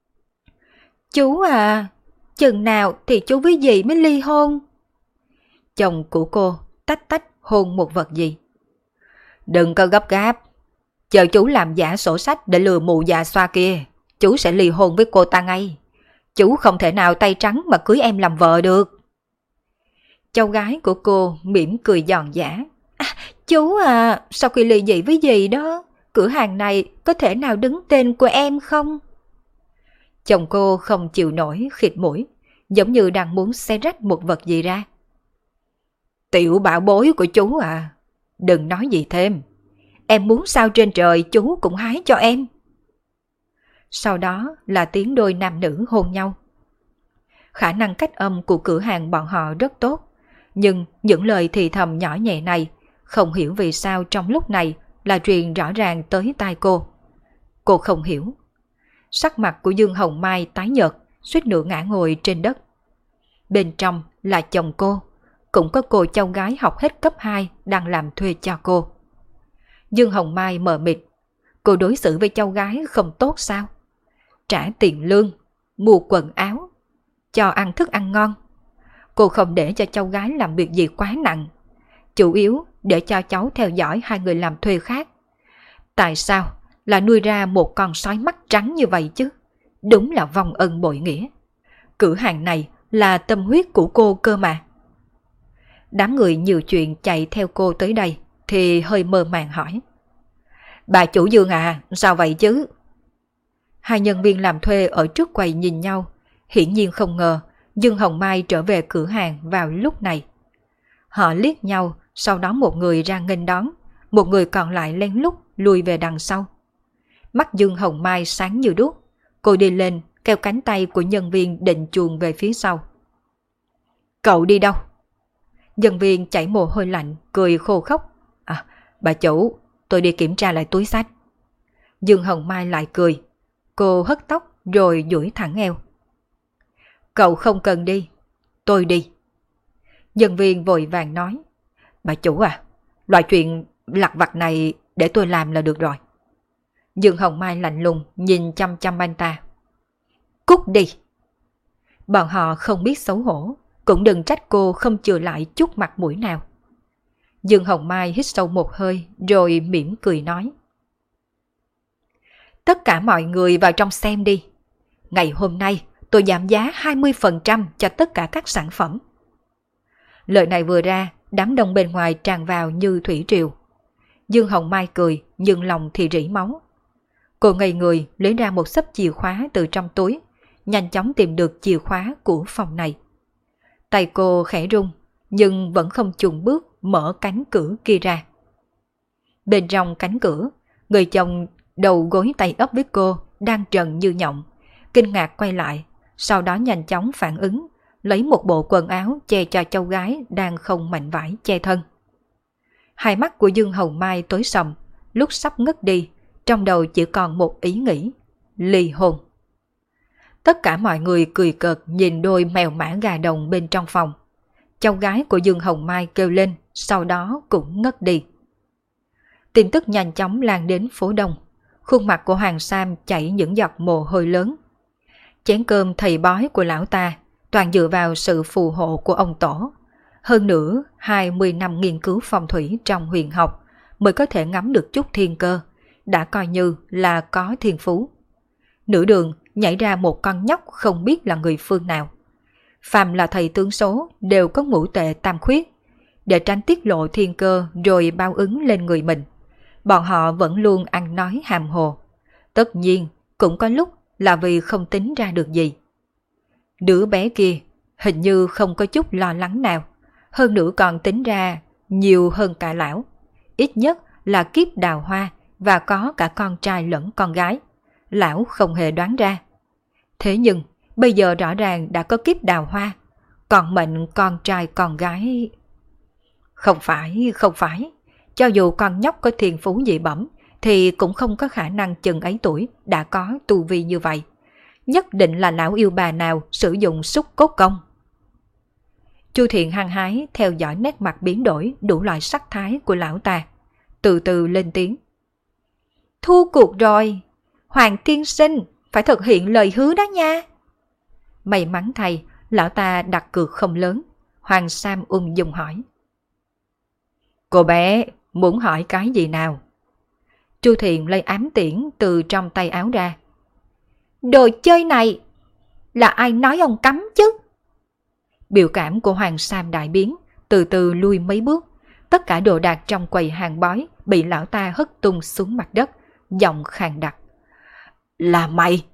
Chú à, chừng nào thì chú với dì mới ly hôn? Chồng của cô tách tách hôn một vật gì. Đừng có gấp gáp, chờ chú làm giả sổ sách để lừa mụ già xoa kia, chú sẽ ly hôn với cô ta ngay. Chú không thể nào tay trắng mà cưới em làm vợ được. Cháu gái của cô mỉm cười giòn giả. Chú à, sau khi ly dị với dì đó, cửa hàng này có thể nào đứng tên của em không? Chồng cô không chịu nổi khịt mũi, giống như đang muốn xé rách một vật gì ra. Tiểu bảo bối của chú à, đừng nói gì thêm. Em muốn sao trên trời chú cũng hái cho em. Sau đó là tiếng đôi nam nữ hôn nhau. Khả năng cách âm của cửa hàng bọn họ rất tốt, nhưng những lời thì thầm nhỏ nhẹ này không hiểu vì sao trong lúc này là truyền rõ ràng tới tai cô. Cô không hiểu. Sắc mặt của Dương Hồng Mai tái nhợt, suýt nữa ngã ngồi trên đất. Bên trong là chồng cô, cũng có cô cháu gái học hết cấp 2 đang làm thuê cho cô. Dương Hồng Mai mờ mịt. Cô đối xử với cháu gái không tốt sao? Trả tiền lương, mua quần áo, cho ăn thức ăn ngon. Cô không để cho cháu gái làm việc gì quá nặng. Chủ yếu để cho cháu theo dõi hai người làm thuê khác. Tại sao là nuôi ra một con sói mắt trắng như vậy chứ? Đúng là vong ân bội nghĩa. Cửa hàng này là tâm huyết của cô cơ mà. Đám người nhiều chuyện chạy theo cô tới đây thì hơi mơ màng hỏi. Bà chủ Dương à, sao vậy chứ? Hai nhân viên làm thuê ở trước quầy nhìn nhau, hiển nhiên không ngờ Dương Hồng Mai trở về cửa hàng vào lúc này. Họ liếc nhau, sau đó một người ra nghênh đón, một người còn lại lén lút lùi về đằng sau. Mắt Dương Hồng Mai sáng như đuốc, cô đi lên kéo cánh tay của nhân viên định chuồn về phía sau. Cậu đi đâu? Nhân viên chảy mồ hôi lạnh, cười khô khóc. À, bà chủ, tôi đi kiểm tra lại túi xách. Dương Hồng Mai lại cười. Cô hất tóc rồi duỗi thẳng eo. Cậu không cần đi, tôi đi. Nhân viên vội vàng nói. Bà chủ à, loại chuyện lặt vặt này để tôi làm là được rồi. Dương Hồng Mai lạnh lùng nhìn chăm chăm anh ta. Cút đi. Bọn họ không biết xấu hổ, cũng đừng trách cô không chừa lại chút mặt mũi nào. Dương Hồng Mai hít sâu một hơi rồi mỉm cười nói. Tất cả mọi người vào trong xem đi. Ngày hôm nay tôi giảm giá 20% cho tất cả các sản phẩm. Lời này vừa ra, đám đông bên ngoài tràn vào như thủy triều. Dương Hồng Mai cười nhưng lòng thì rỉ máu. Cô ngây người lấy ra một xấp chìa khóa từ trong túi, nhanh chóng tìm được chìa khóa của phòng này. Tay cô khẽ rung nhưng vẫn không chùn bước mở cánh cửa kia ra. Bên trong cánh cửa, người chồng đầu gối tay ấp với cô đang trần như nhộng, kinh ngạc quay lại, sau đó nhanh chóng phản ứng, lấy một bộ quần áo che cho cháu gái đang không mảnh vải che thân. Hai mắt của Dương Hồng Mai tối sầm, lúc sắp ngất đi, trong đầu chỉ còn một ý nghĩ, ly hôn. Tất cả mọi người cười cợt nhìn đôi mèo mã gà đồng bên trong phòng. Cháu gái của Dương Hồng Mai kêu lên, sau đó cũng ngất đi. Tin tức nhanh chóng lan đến phố đông. Khuôn mặt của Hoàng Sam chảy những giọt mồ hôi lớn. Chén cơm thầy bói của lão ta toàn dựa vào sự phù hộ của ông tổ. Hơn nữa, 20 năm nghiên cứu phong thủy trong huyền học mới có thể ngắm được chút thiên cơ, đã coi như là có thiên phú. Nửa đường nhảy ra một con nhóc không biết là người phương nào. Phàm là thầy tướng số đều có ngũ tệ tam khuyết. Để tránh tiết lộ thiên cơ rồi báo ứng lên người mình, bọn họ vẫn luôn ăn nói hàm hồ. Tất nhiên cũng có lúc là vì không tính ra được gì. Đứa bé kia hình như không có chút lo lắng nào, hơn nữa còn tính ra nhiều hơn cả lão. Ít nhất là kiếp đào hoa và có cả con trai lẫn con gái. Lão không hề đoán ra. Thế nhưng bây giờ rõ ràng đã có kiếp đào hoa, còn mệnh con trai con gái. Không phải. Cho dù con nhóc có thiên phú dị bẩm thì cũng không có khả năng chừng ấy tuổi đã có tu vi như vậy. Nhất định là lão yêu bà nào sử dụng xúc cốt công. Chu Thiện hăng hái theo dõi nét mặt biến đổi đủ loại sắc thái của lão ta, từ từ lên tiếng. Thua cuộc rồi, Hoàng tiên sinh phải thực hiện lời hứa đó nha. May mắn thay, lão ta đặt cược không lớn. Hoàng Sam ung dung hỏi. Cô bé muốn hỏi cái gì nào? Chu Thiện lấy ám tiễn từ trong tay áo ra. Đồ chơi này là ai nói ông cấm chứ? Biểu cảm của Hoàng Sam đại biến, từ từ lui mấy bước. Tất cả đồ đạc trong quầy hàng bói bị lão ta hất tung xuống mặt đất, giọng khàn đặc. Là mày!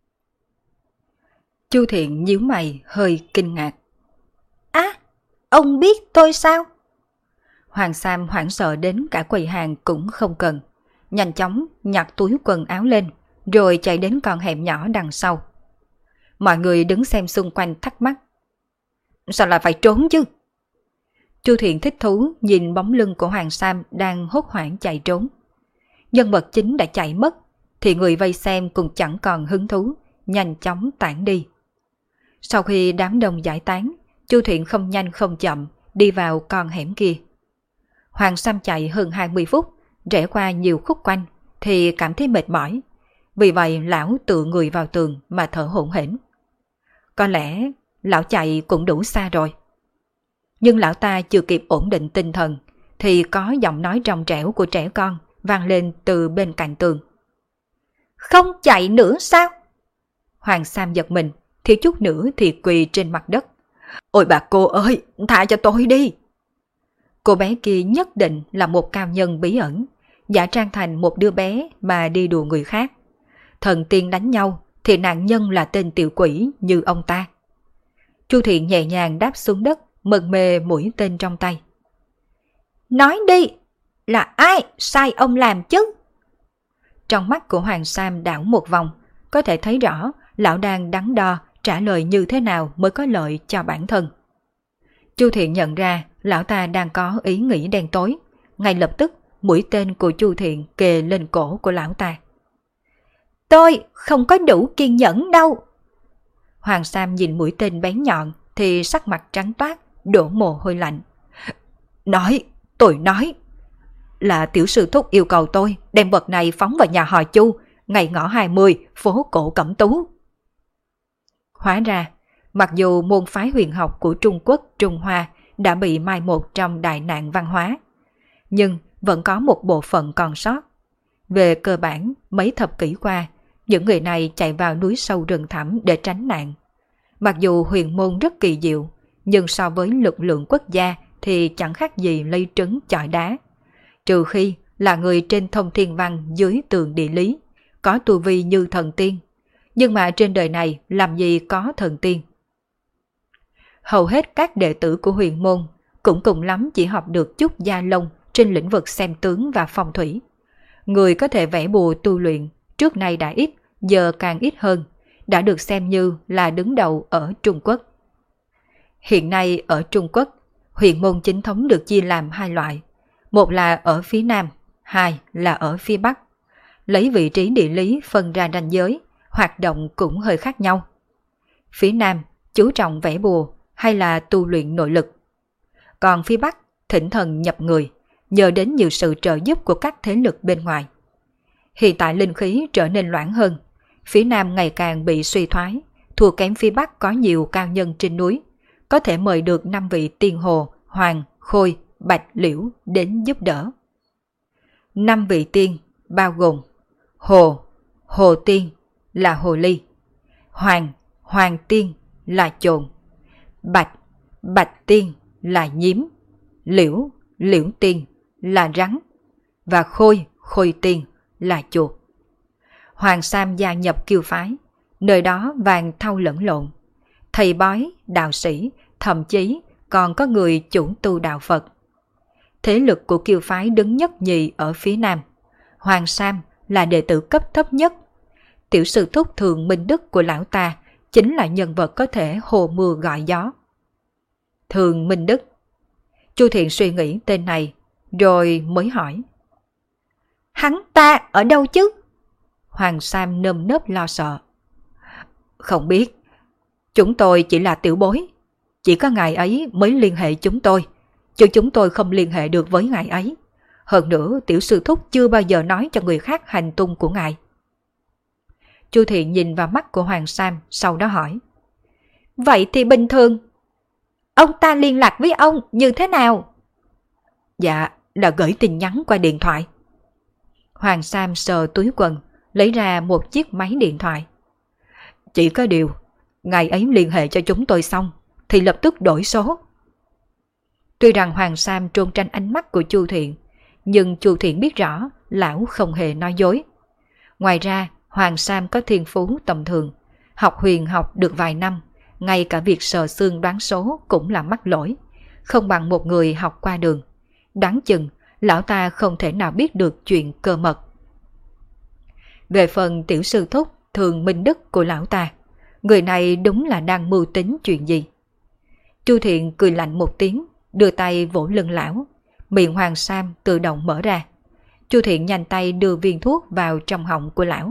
Chu Thiện nhíu mày hơi kinh ngạc. Á, ông biết tôi sao? Hoàng Sam hoảng sợ đến cả quầy hàng cũng không cần. Nhanh chóng nhặt túi quần áo lên, rồi chạy đến con hẻm nhỏ đằng sau. Mọi người đứng xem xung quanh thắc mắc. Sao lại phải trốn chứ? Chu Thiện thích thú nhìn bóng lưng của Hoàng Sam đang hốt hoảng chạy trốn. Nhân vật chính đã chạy mất, thì người vây xem cũng chẳng còn hứng thú, nhanh chóng tản đi. Sau khi đám đông giải tán, Chu Thiện không nhanh không chậm đi vào con hẻm kia. Hoàng Sam chạy hơn 20 phút, rẽ qua nhiều khúc quanh thì cảm thấy mệt mỏi. Vì vậy lão tựa người vào tường mà thở hổn hển. Có lẽ lão chạy cũng đủ xa rồi. Nhưng lão ta chưa kịp ổn định tinh thần thì có giọng nói trong trẻo của trẻ con vang lên từ bên cạnh tường. Không chạy nữa sao? Hoàng Sam giật mình, thiếu chút nữa thì quỳ trên mặt đất. Ôi bà cô ơi, thả cho tôi đi. Cô bé kia nhất định là một cao nhân bí ẩn, giả trang thành một đứa bé mà đi đùa người khác. Thần tiên đánh nhau thì nạn nhân là tên tiểu quỷ như ông ta. Chu Thiện nhẹ nhàng đáp xuống đất, mân mê mũi tên trong tay. Nói đi, là ai sai ông làm chứ? Trong mắt của Hoàng Sam đảo một vòng, có thể thấy rõ lão đang đắn đo trả lời như thế nào mới có lợi cho bản thân. Chu Thiện nhận ra lão ta đang có ý nghĩ đen tối, ngay lập tức mũi tên của Chu Thiện kề lên cổ của lão ta. Tôi không có đủ kiên nhẫn đâu. Hoàng Sam nhìn mũi tên bén nhọn thì sắc mặt trắng toát, đổ mồ hôi lạnh. Tôi nói là tiểu sư thúc yêu cầu tôi đem vật này phóng vào nhà họ Chu, ngày ngõ 20, phố cổ Cẩm Tú. Hóa ra, mặc dù môn phái huyền học của Trung Quốc, Trung Hoa đã bị mai một trong đại nạn văn hóa, nhưng vẫn có một bộ phận còn sót. Về cơ bản, mấy thập kỷ qua, những người này chạy vào núi sâu rừng thẳm để tránh nạn. Mặc dù huyền môn rất kỳ diệu, nhưng so với lực lượng quốc gia thì chẳng khác gì lấy trứng chọi đá. Trừ khi là người trên thông thiên văn dưới tường địa lý, có tu vi như thần tiên. Nhưng mà trên đời này làm gì có thần tiên. Hầu hết các đệ tử của huyền môn cũng cùng lắm chỉ học được chút gia lông trên lĩnh vực xem tướng và phong thủy. Người có thể vẽ bùa tu luyện trước nay đã ít, giờ càng ít hơn, đã được xem như là đứng đầu ở Trung Quốc. Hiện nay ở Trung Quốc, huyền môn chính thống được chia làm hai loại. Một là ở phía Nam, hai là ở phía Bắc. Lấy vị trí địa lý phân ra ranh giới, hoạt động cũng hơi khác nhau. Phía Nam chú trọng vẽ bùa hay là tu luyện nội lực. Còn phía Bắc thỉnh thần nhập người, nhờ đến nhiều sự trợ giúp của các thế lực bên ngoài. Hiện tại linh khí trở nên loãng hơn, phía Nam ngày càng bị suy thoái, thua kém phía Bắc có nhiều cao nhân trên núi, có thể mời được 5 vị tiên hồ, hoàng, khôi, bạch, liễu đến giúp đỡ. 5 vị tiên bao gồm hồ tiên là hồ ly, hoàng tiên là chồn, bạch tiên là nhím, liễu tiên là rắn và khôi tiên là chuột. Hoàng Sam gia nhập Kiêu phái, nơi đó vàng thau lẫn lộn, thầy bói, đạo sĩ, thậm chí còn có người chủ tu đạo Phật. Thế lực của Kiêu phái đứng nhất nhì ở phía Nam. Hoàng Sam là đệ tử cấp thấp nhất. Tiểu sư thúc Thường Minh Đức của lão ta chính là nhân vật có thể hồ mưa gọi gió. Thường Minh Đức. Chu Thiện suy nghĩ tên này, rồi mới hỏi. Hắn ta ở đâu chứ? Hoàng Sam nơm nớp lo sợ. Không biết. Chúng tôi chỉ là tiểu bối. Chỉ có ngài ấy mới liên hệ chúng tôi, chứ chúng tôi không liên hệ được với ngài ấy. Hơn nữa tiểu sư thúc chưa bao giờ nói cho người khác hành tung của ngài. Chu Thiện nhìn vào mắt của Hoàng Sam, sau đó hỏi. Vậy thì bình thường, ông ta liên lạc với ông như thế nào? Dạ, là gửi tin nhắn qua điện thoại. Hoàng Sam sờ túi quần, lấy ra một chiếc máy điện thoại. Chỉ có điều, ngài ấy liên hệ cho chúng tôi xong, thì lập tức đổi số. Tuy rằng Hoàng Sam trốn tránh ánh mắt của Chu Thiện, nhưng Chu Thiện biết rõ lão không hề nói dối. Ngoài ra, Hoàng Sam có thiên phú tầm thường, học huyền học được vài năm, ngay cả việc sờ xương đoán số cũng là mắc lỗi, không bằng một người học qua đường. Đoán chừng, lão ta không thể nào biết được chuyện cơ mật. Về phần tiểu sư thúc Thường Minh Đức của lão ta, người này đúng là đang mưu tính chuyện gì. Chu Thiện cười lạnh một tiếng, đưa tay vỗ lưng lão, miệng Hoàng Sam tự động mở ra. Chu Thiện nhanh tay đưa viên thuốc vào trong họng của lão.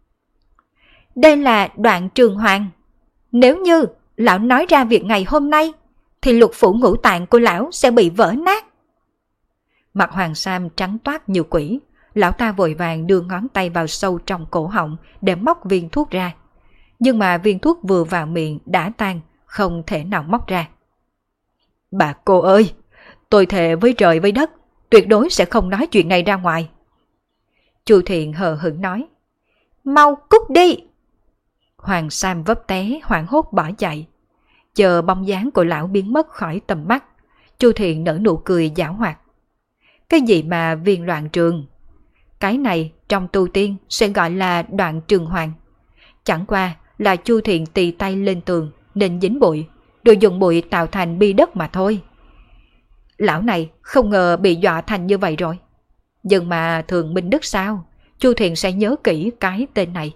Đây là Đoạn Trường Hoàng. Nếu như lão nói ra việc ngày hôm nay, thì lục phủ ngũ tạng của lão sẽ bị vỡ nát. Mặt Hoàng Sam trắng toát như quỷ, lão ta vội vàng đưa ngón tay vào sâu trong cổ họng để móc viên thuốc ra. Nhưng mà viên thuốc vừa vào miệng đã tan, không thể nào móc ra. Bà cô ơi, tôi thề với trời với đất, tuyệt đối sẽ không nói chuyện này ra ngoài. Chu Thiện hờ hững nói. Mau cút đi! Hoàng Sam vấp té hoảng hốt bỏ chạy. Chờ bóng dáng của lão biến mất khỏi tầm mắt, Chu Thiện nở nụ cười giảo hoạt. Cái gì mà viên loạn trường? Cái này trong tu tiên sẽ gọi là đoạn trường hoàng. Chẳng qua là Chu Thiện tì tay lên tường nên dính bụi, rồi dùng bụi tạo thành bi đất mà thôi. Lão này không ngờ bị dọa thành như vậy rồi. Nhưng mà Thường Minh Đức sao? Chu Thiện sẽ nhớ kỹ cái tên này.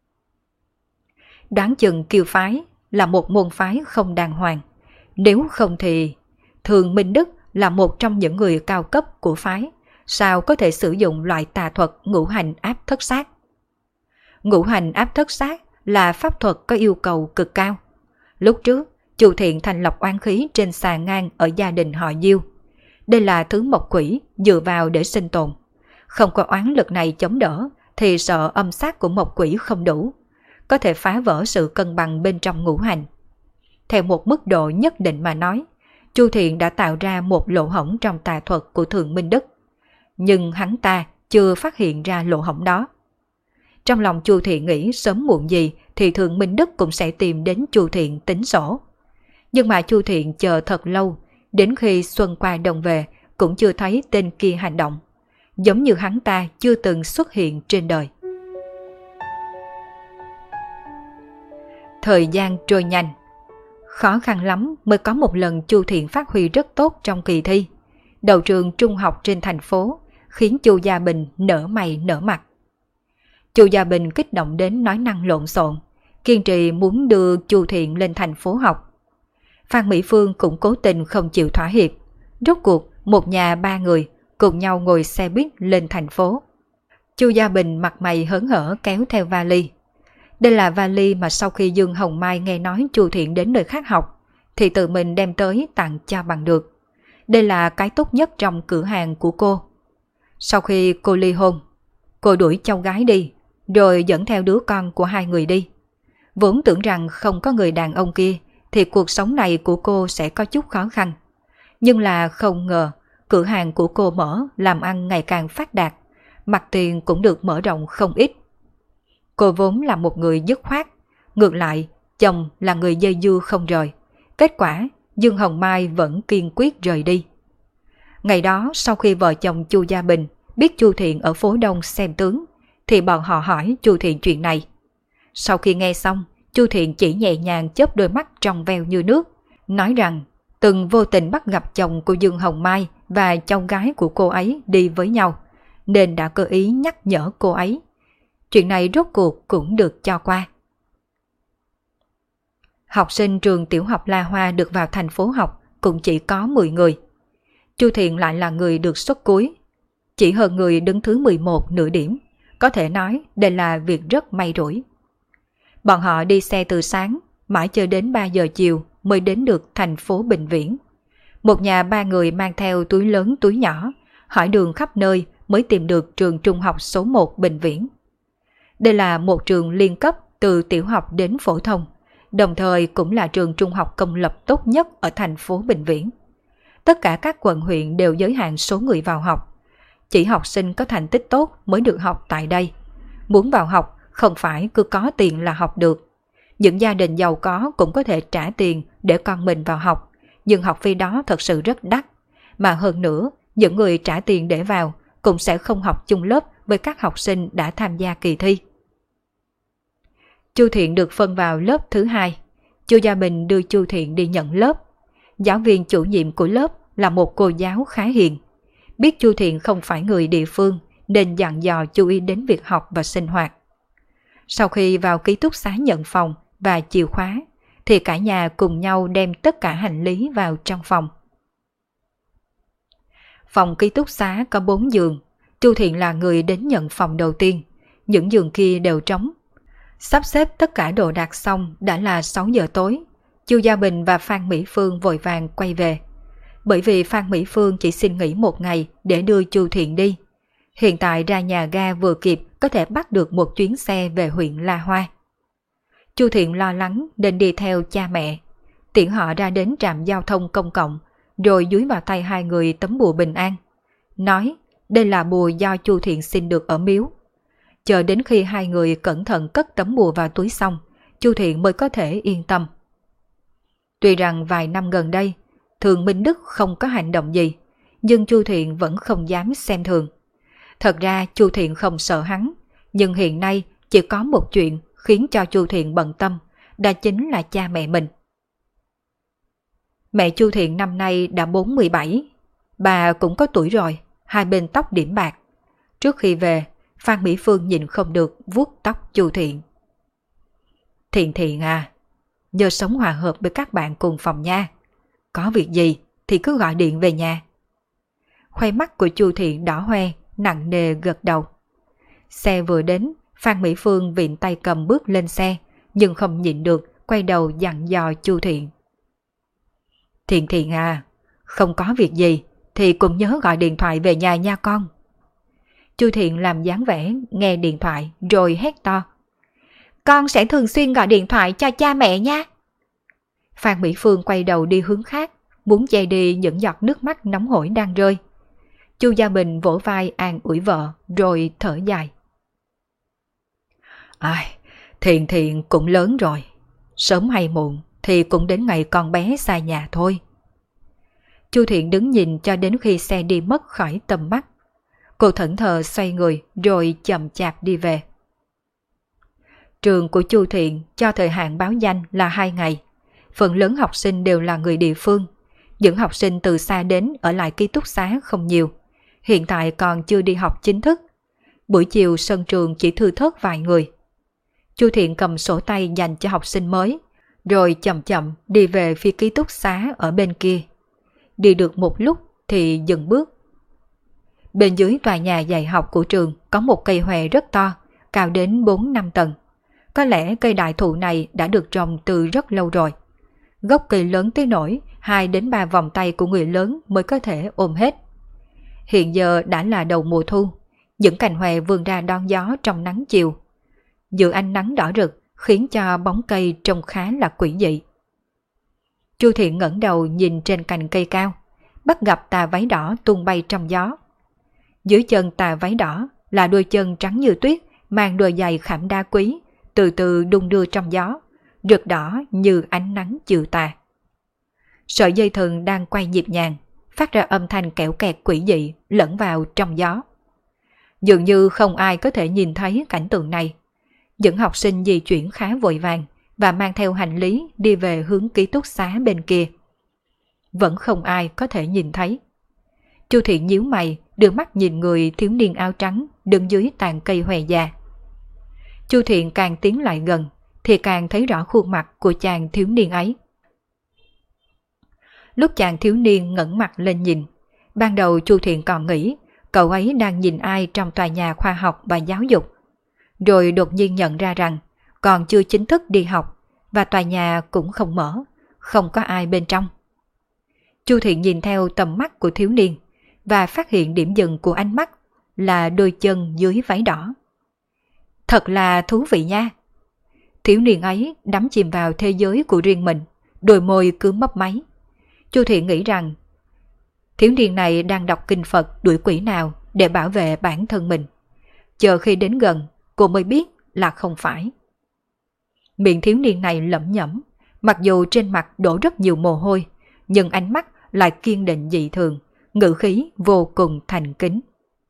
Đoán chừng Kiêu phái là một môn phái không đàng hoàng. Nếu không thì Thường Minh Đức là một trong những người cao cấp của phái, sao có thể sử dụng loại tà thuật ngũ hành áp thất sát? Ngũ hành áp thất sát là pháp thuật có yêu cầu cực cao. Lúc trước, Chu Thiện thành lọc oán khí trên xà ngang ở gia đình họ Diêu. Đây là thứ mộc quỷ dựa vào để sinh tồn. Không có oán lực này chống đỡ thì sợ âm sát của mộc quỷ không đủ, có thể phá vỡ sự cân bằng bên trong ngũ hành. Theo một mức độ nhất định mà nói, Chu Thiện đã tạo ra một lỗ hổng trong tà thuật của Thường Minh Đức. Nhưng hắn ta chưa phát hiện ra lỗ hổng đó. Trong lòng Chu Thiện nghĩ sớm muộn gì thì Thường Minh Đức cũng sẽ tìm đến Chu Thiện tính sổ. Nhưng mà Chu Thiện chờ thật lâu, đến khi xuân qua đông về cũng chưa thấy tên kia hành động. Giống như hắn ta chưa từng xuất hiện trên đời. Thời gian trôi nhanh. Khó khăn lắm mới có một lần Chu Thiện phát huy rất tốt trong kỳ thi. Đầu trường trung học trên thành phố, khiến Chu Gia Bình nở mày nở mặt. Chu Gia Bình kích động đến nói năng lộn xộn, kiên trì muốn đưa Chu Thiện lên thành phố học. Phan Mỹ Phương cũng cố tình không chịu thỏa hiệp. Rốt cuộc một nhà ba người cùng nhau ngồi xe buýt lên thành phố. Chu Gia Bình mặt mày hớn hở kéo theo vali. Đây là vali mà sau khi Dương Hồng Mai nghe nói Chu Thiện đến nơi khác học thì tự mình đem tới tặng cho bằng được. Đây là cái tốt nhất trong cửa hàng của cô. Sau khi cô ly hôn, cô đuổi cháu gái đi, rồi dẫn theo đứa con của hai người đi. Vốn tưởng rằng không có người đàn ông kia thì cuộc sống này của cô sẽ có chút khó khăn. Nhưng là không ngờ, cửa hàng của cô mở làm ăn ngày càng phát đạt, mặt tiền cũng được mở rộng không ít. Cô vốn là một người dứt khoát, ngược lại chồng là người dây dưa không rời. Kết quả Dương Hồng Mai vẫn kiên quyết rời đi. Ngày đó sau khi vợ chồng Chu Gia Bình biết Chu Thiện ở phố Đông xem tướng thì bọn họ hỏi Chu Thiện chuyện này. Sau khi nghe xong, Chu Thiện chỉ nhẹ nhàng chớp đôi mắt trong veo như nước, nói rằng từng vô tình bắt gặp chồng của Dương Hồng Mai và cháu gái của cô ấy đi với nhau, nên đã cơ ý nhắc nhở cô ấy. Chuyện này rốt cuộc cũng được cho qua. Học sinh trường tiểu học La Hoa được vào thành phố học cũng chỉ có 10 người. Chu Thiện lại là người được suất cuối, chỉ hơn người đứng thứ 11 nửa điểm. Có thể nói đây là việc rất may rủi. Bọn họ đi xe từ sáng, mãi chờ đến 3 giờ chiều mới đến được thành phố Bình Viễn. Một nhà ba người mang theo túi lớn túi nhỏ, hỏi đường khắp nơi mới tìm được trường trung học số 1 Bình Viễn. Đây là một trường liên cấp từ tiểu học đến phổ thông, đồng thời cũng là trường trung học công lập tốt nhất ở thành phố Bình Viễn. Tất cả các quận huyện đều giới hạn số người vào học. Chỉ học sinh có thành tích tốt mới được học tại đây. Muốn vào học không phải cứ có tiền là học được. Những gia đình giàu có cũng có thể trả tiền để con mình vào học, nhưng học phí đó thật sự rất đắt. Mà hơn nữa, những người trả tiền để vào cũng sẽ không học chung lớp với các học sinh đã tham gia kỳ thi. Chu Thiện được phân vào lớp thứ 2. Chu Gia Bình đưa Chu Thiện đi nhận lớp. Giáo viên chủ nhiệm của lớp là một cô giáo khá hiền. Biết Chu Thiện không phải người địa phương nên dặn dò chú ý đến việc học và sinh hoạt. Sau khi vào ký túc xá nhận phòng và chìa khóa thì cả nhà cùng nhau đem tất cả hành lý vào trong phòng. Phòng ký túc xá có 4 giường. Chu Thiện là người đến nhận phòng đầu tiên. Những giường kia đều trống. Sắp xếp tất cả đồ đạc xong đã là 6 giờ tối. Chu Gia Bình và Phan Mỹ Phương vội vàng quay về. bởi vì Phan Mỹ Phương chỉ xin nghỉ một ngày để đưa Chu Thiện đi. Hiện tại ra nhà ga vừa kịp có thể bắt được một chuyến xe về huyện La Hoa. Chu Thiện lo lắng nên đi theo cha mẹ, tiễn họ ra đến trạm giao thông công cộng, rồi dúi vào tay hai người tấm bùa bình an. Nói đây là bùa do Chu Thiện xin được ở miếu. Chờ đến khi hai người cẩn thận cất tấm bùa vào túi xong, Chu Thiện mới có thể yên tâm. Tuy rằng vài năm gần đây, Thường Minh Đức không có hành động gì, nhưng Chu Thiện vẫn không dám xem thường. Thật ra Chu Thiện không sợ hắn, nhưng hiện nay chỉ có một chuyện khiến cho Chu Thiện bận tâm, đó chính là cha mẹ mình. Mẹ Chu Thiện năm nay đã 47, bà cũng có tuổi rồi, hai bên tóc điểm bạc. Trước khi về, Phan Mỹ Phương nhìn không được vuốt tóc Chu Thiện. Thiện Thiện à, nhớ sống hòa hợp với các bạn cùng phòng nha. Có việc gì thì cứ gọi điện về nhà. Khoe mắt của Chu Thiện đỏ hoe, nặng nề gật đầu. Xe vừa đến, Phan Mỹ Phương vịn tay cầm bước lên xe, nhưng không nhịn được, quay đầu dặn dò Chu Thiện. Thiện Thiện à, không có việc gì thì cũng nhớ gọi điện thoại về nhà nha con. Chu Thiện làm dáng vẻ nghe điện thoại rồi hét to. Con sẽ thường xuyên gọi điện thoại cho cha mẹ nha. Phan Mỹ Phương quay đầu đi hướng khác, muốn che đi những giọt nước mắt nóng hổi đang rơi. Chu Gia Bình vỗ vai an ủi vợ rồi thở dài. Ai, Thiện Thiện cũng lớn rồi, sớm hay muộn thì cũng đến ngày con bé xa nhà thôi. Chu Thiện đứng nhìn cho đến khi xe đi mất khỏi tầm mắt. Cô thẫn thờ xoay người rồi chậm chạp đi về. Trường của Chu Thiện cho thời hạn báo danh là 2 ngày. Phần lớn học sinh đều là người địa phương. Những học sinh từ xa đến ở lại ký túc xá không nhiều. Hiện tại còn chưa đi học chính thức. Buổi chiều sân trường chỉ thưa thớt vài người. Chu Thiện cầm sổ tay dành cho học sinh mới, rồi chậm chậm đi về phía ký túc xá ở bên kia. Đi được một lúc thì dừng bước. Bên dưới tòa nhà dạy học của trường có một cây hòe rất to, cao đến 4-5 tầng. Có lẽ cây đại thụ này đã được trồng từ rất lâu rồi. Gốc cây lớn tới nỗi 2-3 vòng tay của người lớn mới có thể ôm hết. Hiện giờ đã là đầu mùa thu, những cành hòe vươn ra đón gió trong nắng chiều. Giữa ánh nắng đỏ rực khiến cho bóng cây trông khá là quỷ dị. Chu Thiện ngẩng đầu nhìn trên cành cây cao, bắt gặp tà váy đỏ tung bay trong gió. Dưới chân tà váy đỏ là đôi chân trắng như tuyết mang đôi giày khảm đá quý, từ từ đung đưa trong gió, rực đỏ như ánh nắng chiều tà. Sợi dây thừng đang quay nhịp nhàng, phát ra âm thanh kẽo kẹt quỷ dị lẫn vào trong gió. Dường như không ai có thể nhìn thấy cảnh tượng này. Những học sinh di chuyển khá vội vàng và mang theo hành lý đi về hướng ký túc xá bên kia. Vẫn không ai có thể nhìn thấy. Chu Thiện nhíu mày, đưa mắt nhìn người thiếu niên áo trắng đứng dưới tàn cây hòe già. Chu Thiện càng tiến lại gần thì càng thấy rõ khuôn mặt của chàng thiếu niên ấy. Lúc chàng thiếu niên ngẩng mặt lên nhìn, ban đầu Chu Thiện còn nghĩ cậu ấy đang nhìn ai trong tòa nhà khoa học và giáo dục. Rồi đột nhiên nhận ra rằng còn chưa chính thức đi học và tòa nhà cũng không mở, không có ai bên trong. Chu Thiện nhìn theo tầm mắt của thiếu niên và phát hiện điểm dừng của ánh mắt là đôi chân dưới váy đỏ. Thật là thú vị nha. Thiếu niên ấy đắm chìm vào thế giới của riêng mình, đôi môi cứ mấp máy. Chu Thiện nghĩ rằng thiếu niên này đang đọc kinh Phật đuổi quỷ nào để bảo vệ bản thân mình. Chờ khi đến gần, cô mới biết là không phải. Miệng thiếu niên này lẩm nhẩm, mặc dù trên mặt đổ rất nhiều mồ hôi, nhưng ánh mắt lại kiên định dị thường, ngữ khí vô cùng thành kính.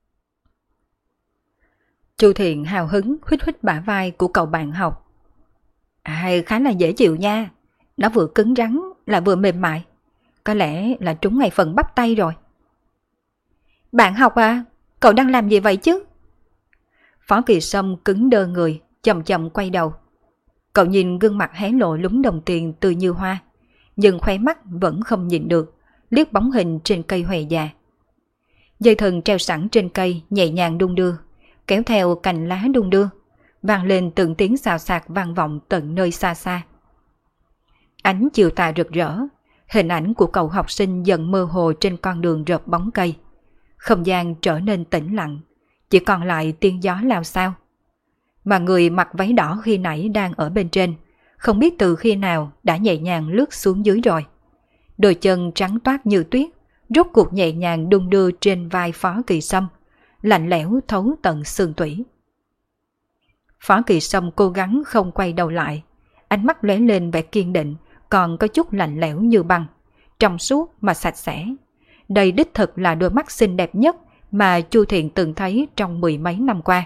Chu Thiện hào hứng huýt huýt bả vai của cậu bạn học. Khá là dễ chịu nha, nó vừa cứng rắn lại vừa mềm mại, có lẽ là trúng ngay phần bắp tay rồi. Bạn học à, cậu đang làm gì vậy chứ? Phó Kỳ Sâm cứng đơ người, chậm chậm quay đầu. Cậu nhìn gương mặt hé lộ lúm đồng tiền tươi như hoa, nhưng khóe mắt vẫn không nhìn được, liếc bóng hình trên cây hòe già. Dây thừng treo sẵn trên cây nhẹ nhàng đung đưa, kéo theo cành lá đung đưa, vang lên từng tiếng xào xạc vang vọng tận nơi xa xa. Ánh chiều tà rực rỡ, Hình ảnh của cậu học sinh dần mơ hồ trên con đường rợp bóng cây. Không gian trở nên tĩnh lặng, chỉ còn lại tiếng gió lao xao. Mà người mặc váy đỏ khi nãy đang ở bên trên, không biết từ khi nào đã nhẹ nhàng lướt xuống dưới rồi. Đôi chân trắng toát như tuyết, rốt cuộc nhẹ nhàng đung đưa trên vai Phó Kỳ Sâm, lạnh lẽo thấu tận xương tủy. Phó Kỳ Sâm cố gắng không quay đầu lại, ánh mắt lóe lên vẻ kiên định, còn có chút lạnh lẽo như băng, trong suốt mà sạch sẽ. Đây đích thực là đôi mắt xinh đẹp nhất mà Chu Thiện từng thấy trong mười mấy năm qua.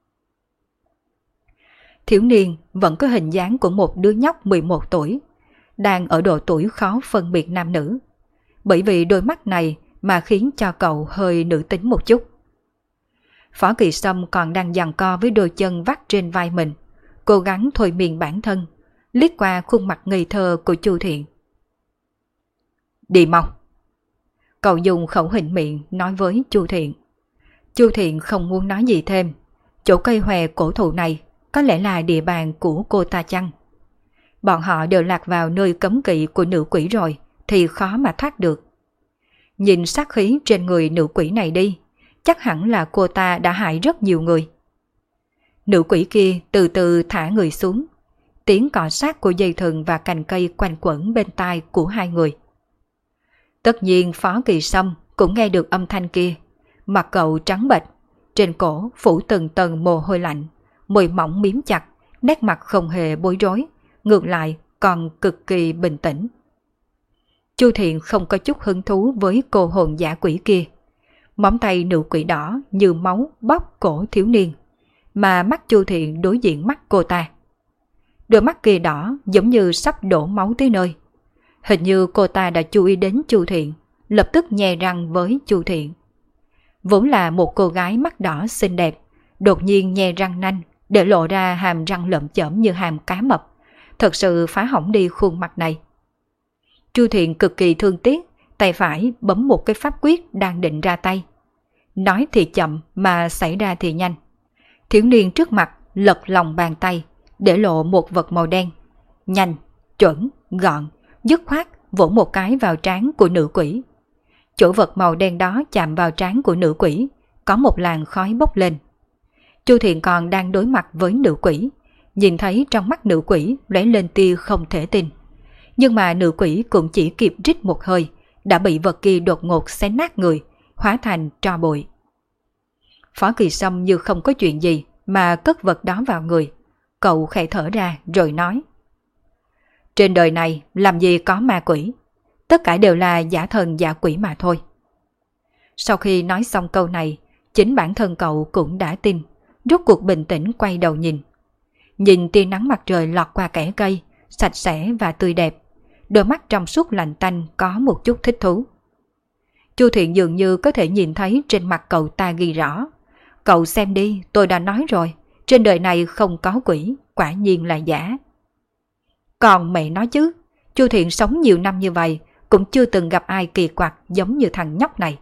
Thiếu niên vẫn có hình dáng của một đứa nhóc 11 tuổi, đang ở độ tuổi khó phân biệt nam nữ. Bởi vì đôi mắt này mà khiến cho cậu hơi nữ tính một chút. Phó Kỳ Sâm còn đang giằng co với đôi chân vắt trên vai mình, cố gắng thôi miên bản thân, liếc qua khuôn mặt ngây thơ của Chu Thiện. Đi mau. Cậu dùng khẩu hình miệng nói với Chu Thiện. Chu Thiện không muốn nói gì thêm. Chỗ cây hòe cổ thụ này có lẽ là địa bàn của cô ta chăng? Bọn họ đều lạc vào nơi cấm kỵ của nữ quỷ rồi thì khó mà thoát được. Nhìn sát khí trên người nữ quỷ này đi, chắc hẳn là cô ta đã hại rất nhiều người. Nữ quỷ kia từ từ thả người xuống, tiếng cọ sát của dây thừng và cành cây quanh quẩn bên tai của hai người. Tất nhiên Phó Kỳ Sâm cũng nghe được âm thanh kia, mặt cậu trắng bệch, trên cổ phủ từng tầng mồ hôi lạnh, môi mỏng miếm chặt, nét mặt không hề bối rối, ngược lại còn cực kỳ bình tĩnh. Chu Thiện không có chút hứng thú với cô hồn dã quỷ kia. Móng tay nữ quỷ đỏ như máu bóp cổ thiếu niên, mà mắt Chu Thiện đối diện mắt cô ta. Đôi mắt kia đỏ giống như sắp đổ máu tới nơi. Hình như cô ta đã chú ý đến Chu Thiện, lập tức nhe răng với Chu Thiện. Vốn là một cô gái mắt đỏ xinh đẹp, đột nhiên nhe răng nanh để lộ ra hàm răng lởm chởm như hàm cá mập, thật sự phá hỏng đi khuôn mặt này. Chu Thiện cực kỳ thương tiếc, tay phải bấm một cái pháp quyết đang định ra tay. Nói thì chậm mà xảy ra thì nhanh. Thiếu niên trước mặt lật lòng bàn tay, để lộ một vật màu đen. Nhanh, chuẩn, gọn, dứt khoát vỗ một cái vào trán của nữ quỷ. Chỗ vật màu đen đó chạm vào trán của nữ quỷ, có một làn khói bốc lên. Chu Thiện còn đang đối mặt với nữ quỷ, nhìn thấy trong mắt nữ quỷ lóe lên tia không thể tin. Nhưng mà nữ quỷ cũng chỉ kịp rít một hơi, đã bị vật kia đột ngột xé nát người, hóa thành tro bụi. Phó Kỳ Sâm như không có chuyện gì mà cất vật đó vào người. Cậu khẽ thở ra rồi nói. Trên đời này làm gì có ma quỷ, tất cả đều là giả thần giả quỷ mà thôi. Sau khi nói xong câu này, chính bản thân cậu cũng đã tin, rốt cuộc bình tĩnh quay đầu nhìn. Nhìn tia nắng mặt trời lọt qua kẽ cây, sạch sẽ và tươi đẹp, đôi mắt trong suốt lạnh tanh có một chút thích thú. Chu Thiện dường như có thể nhìn thấy trên mặt cậu ta ghi rõ. Cậu xem đi, tôi đã nói rồi, trên đời này không có quỷ, quả nhiên là giả. Còn mẹ nói chứ, Chu Thiện sống nhiều năm như vậy, cũng chưa từng gặp ai kỳ quặc giống như thằng nhóc này.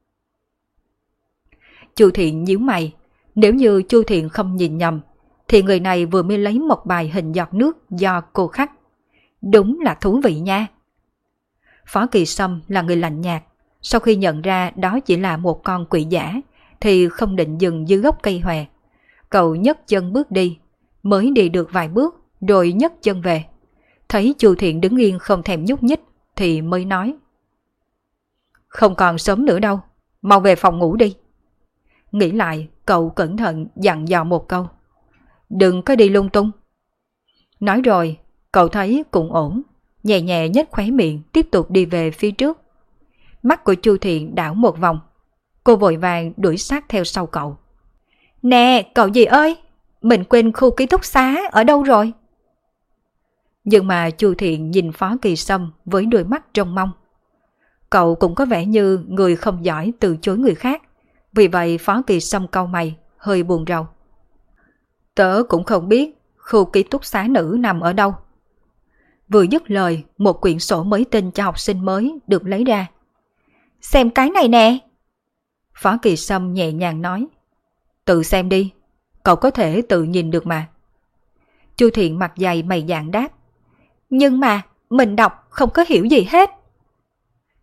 Chu Thiện nhíu mày, nếu như Chu Thiện không nhìn nhầm, thì người này vừa mới lấy một bài hình giọt nước do cô khắc. Đúng là thú vị nha. Phó Kỳ Sâm là người lạnh nhạt, sau khi nhận ra đó chỉ là một con quỷ giả, thì không định dừng dưới gốc cây hòe. Cậu nhấc chân bước đi, mới đi được vài bước rồi nhấc chân về. Thấy Chu Thiện đứng yên không thèm nhúc nhích thì mới nói. Không còn sớm nữa đâu, mau về phòng ngủ đi. Nghĩ lại, cậu cẩn thận dặn dò một câu. Đừng có đi lung tung. Nói rồi, cậu thấy cũng ổn, nhẹ nhẹ nhếch khóe miệng tiếp tục đi về phía trước. Mắt của Chu Thiện đảo một vòng, cô vội vàng đuổi sát theo sau cậu. Nè, cậu gì ơi, mình quên khu ký túc xá ở đâu rồi? Nhưng mà Chu Thiện nhìn Phó Kỳ Sâm với đôi mắt trông mong. Cậu cũng có vẻ như người không giỏi từ chối người khác, vì vậy Phó Kỳ Sâm cau mày, hơi buồn rầu. Tớ cũng không biết khu ký túc xá nữ nằm ở đâu. Vừa dứt lời, một quyển sổ mới tinh cho học sinh mới được lấy ra. Xem cái này nè. Phó Kỳ Sâm nhẹ nhàng nói. Tự xem đi, cậu có thể tự nhìn được mà. Chu Thiện mặt dày mày dạn đáp. Nhưng mà mình đọc không có hiểu gì hết.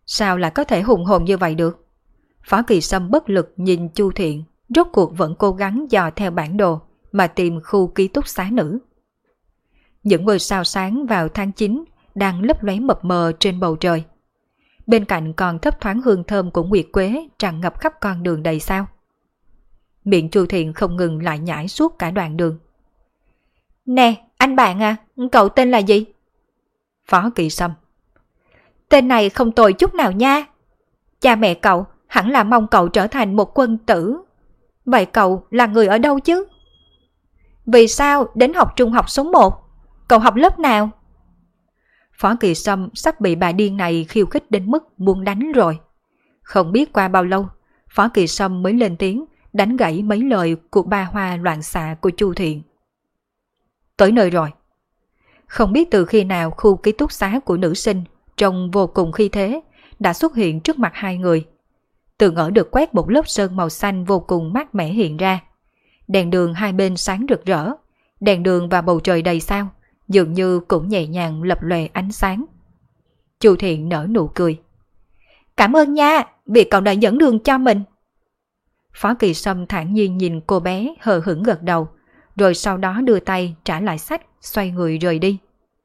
Sao lại có thể hùng hồn như vậy được? Phó Kỳ Sâm bất lực nhìn Chu Thiện, rốt cuộc vẫn cố gắng dò theo bản đồ mà tìm khu ký túc xá nữ. Những ngôi sao sáng vào tháng 9 đang lấp lóe mập mờ trên bầu trời. Bên cạnh còn thấp thoáng hương thơm của nguyệt quế tràn ngập khắp con đường đầy sao. Miệng Chu Thiện không ngừng lại nhảy suốt cả đoạn đường. Nè, anh bạn à, cậu tên là gì? Phó Kỳ Sâm. Tên này không tồi chút nào nha. Cha mẹ cậu hẳn là mong cậu trở thành một quân tử. Vậy cậu là người ở đâu chứ? Vì sao đến học trung học số 1? Cậu học lớp nào? Phó Kỳ Sâm sắp bị bà điên này khiêu khích đến mức muốn đánh rồi. Không biết qua bao lâu, Phó Kỳ Sâm mới lên tiếng đánh gãy mấy lời của ba hoa loạn xạ của Chu Thiện. Tới nơi rồi. Không biết từ khi nào khu ký túc xá của nữ sinh trông vô cùng khí thế đã xuất hiện trước mặt hai người. Tường ở được quét một lớp sơn màu xanh vô cùng mát mẻ hiện ra. Đèn đường hai bên sáng rực rỡ, đèn đường và bầu trời đầy sao dường như cũng nhẹ nhàng lập lòe ánh sáng. Chu Thiện nở nụ cười. Cảm ơn nha, vì cậu đã dẫn đường cho mình. Phó Kỳ Sâm thản nhiên nhìn cô bé hờ hững gật đầu, rồi sau đó đưa tay trả lại sách, xoay người rời đi.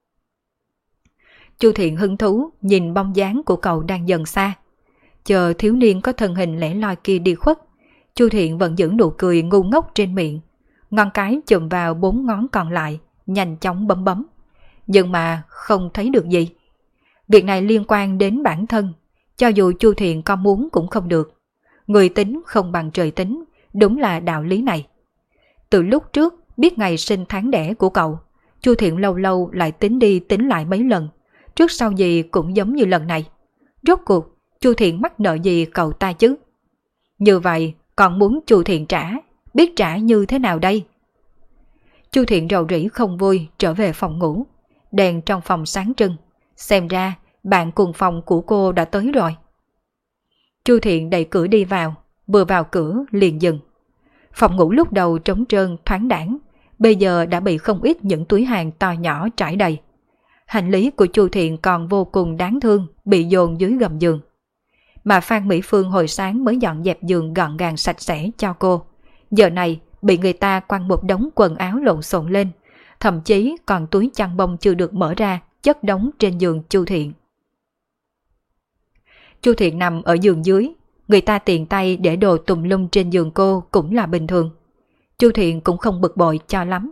Chu Thiện hứng thú nhìn bóng dáng của cậu đang dần xa. Chờ thiếu niên có thân hình lẻ loi kia đi khuất, Chu Thiện vẫn giữ nụ cười ngu ngốc trên miệng, ngón cái chụm vào 4 ngón còn lại, nhanh chóng bấm bấm. Nhưng mà không thấy được gì. Việc này liên quan đến bản thân, cho dù Chu Thiện có muốn cũng không được. Người tính không bằng trời tính, đúng là đạo lý này. Từ lúc trước biết ngày sinh tháng đẻ của cậu, Chu Thiện lâu lâu lại tính đi tính lại mấy lần, trước sau gì cũng giống như lần này. Rốt cuộc Chu Thiện mắc nợ gì cậu ta chứ? Như vậy còn muốn Chu Thiện trả, biết trả như thế nào đây? Chu Thiện rầu rĩ không vui trở về phòng ngủ. Đèn trong phòng sáng trưng, xem ra bạn cùng phòng của cô đã tới rồi. Chu Thiện đẩy cửa đi vào, vừa vào cửa liền dừng. Phòng ngủ lúc đầu trống trơn thoáng đãng, bây giờ đã bị không ít những túi hàng to nhỏ trải đầy. Hành lý của Chu Thiện còn vô cùng đáng thương, bị dồn dưới gầm giường. Mà Phan Mỹ Phương hồi sáng mới dọn dẹp giường gọn gàng sạch sẽ cho cô, giờ này bị người ta quăng một đống quần áo lộn xộn lên, thậm chí còn túi chăn bông chưa được mở ra chất đống trên giường Chu Thiện. Chu Thiện nằm ở giường dưới, người ta tiện tay để đồ tùm lum trên giường cô cũng là bình thường. Chu Thiện cũng không bực bội cho lắm.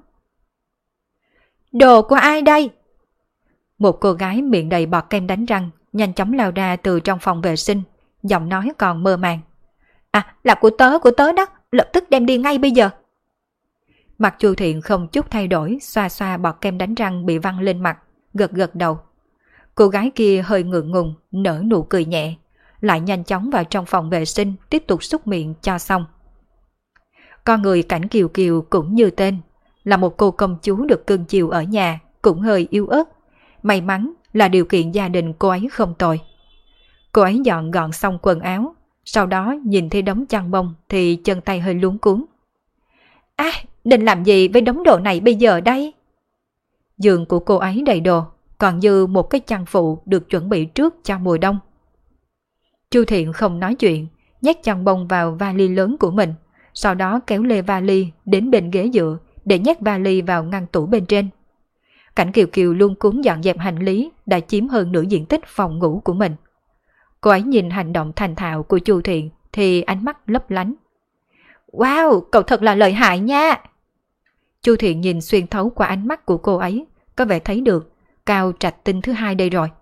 Đồ của ai đây? Một cô gái miệng đầy bọt kem đánh răng nhanh chóng lao ra từ trong phòng vệ sinh, giọng nói còn mơ màng. À, là của tớ đó, lập tức đem đi ngay bây giờ. Mặt Chu Thiện không chút thay đổi, xoa xoa bọt kem đánh răng bị văng lên mặt, gật gật đầu. Cô gái kia hơi ngượng ngùng, nở nụ cười nhẹ, lại nhanh chóng vào trong phòng vệ sinh tiếp tục súc miệng cho xong. Con người Cảnh Kiều Kiều cũng như tên, là một cô công chúa được cưng chiều ở nhà, cũng hơi yếu ớt. May mắn là điều kiện gia đình cô ấy không tồi. Cô ấy dọn gọn xong quần áo, sau đó nhìn thấy đống chăn bông thì chân tay hơi luống cuống. À, định làm gì với đống đồ này bây giờ đây? Giường của cô ấy đầy đồ, còn như một cái chăn phụ được chuẩn bị trước cho mùa đông. Chu Thiện không nói chuyện, nhét chăn bông vào vali lớn của mình, sau đó kéo lê vali đến bên ghế dựa để nhét vali vào ngăn tủ bên trên. Cảnh Kiều Kiều luôn cuốn dọn dẹp hành lý đã chiếm hơn nửa diện tích phòng ngủ của mình. Cô ấy nhìn hành động thành thạo của Chu Thiện thì ánh mắt lấp lánh. Wow, cậu thật là lợi hại nha! Chu Thiện nhìn xuyên thấu qua ánh mắt của cô ấy, có vẻ thấy được Cao Trạch Tinh thứ hai đây rồi.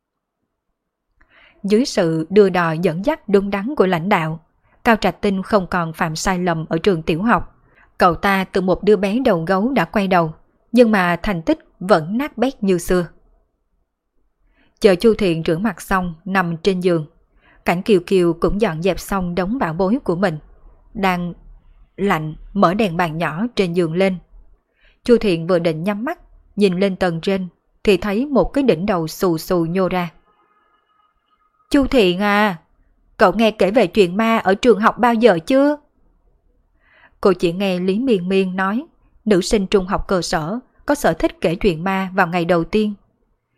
Dưới sự đưa đò dẫn dắt đúng đắn của lãnh đạo, Cao Trạch Tinh không còn phạm sai lầm ở trường tiểu học. Cậu ta từ một đứa bé đầu gấu đã quay đầu, nhưng mà thành tích vẫn nát bét như xưa. Chờ Chu Thiện rửa mặt xong nằm trên giường, Cảnh Kiều Kiều cũng dọn dẹp xong đống bảo bối của mình. Đang lạnh mở đèn bàn nhỏ trên giường lên. Chu Thiện vừa định nhắm mắt nhìn lên tầng trên thì thấy một cái đỉnh đầu xù xù nhô ra. Chu Thiện à, cậu nghe kể về chuyện ma ở trường học bao giờ chưa? Cô chỉ nghe Lý Miên Miên nói nữ sinh trung học cơ sở có sở thích kể chuyện ma vào ngày đầu tiên.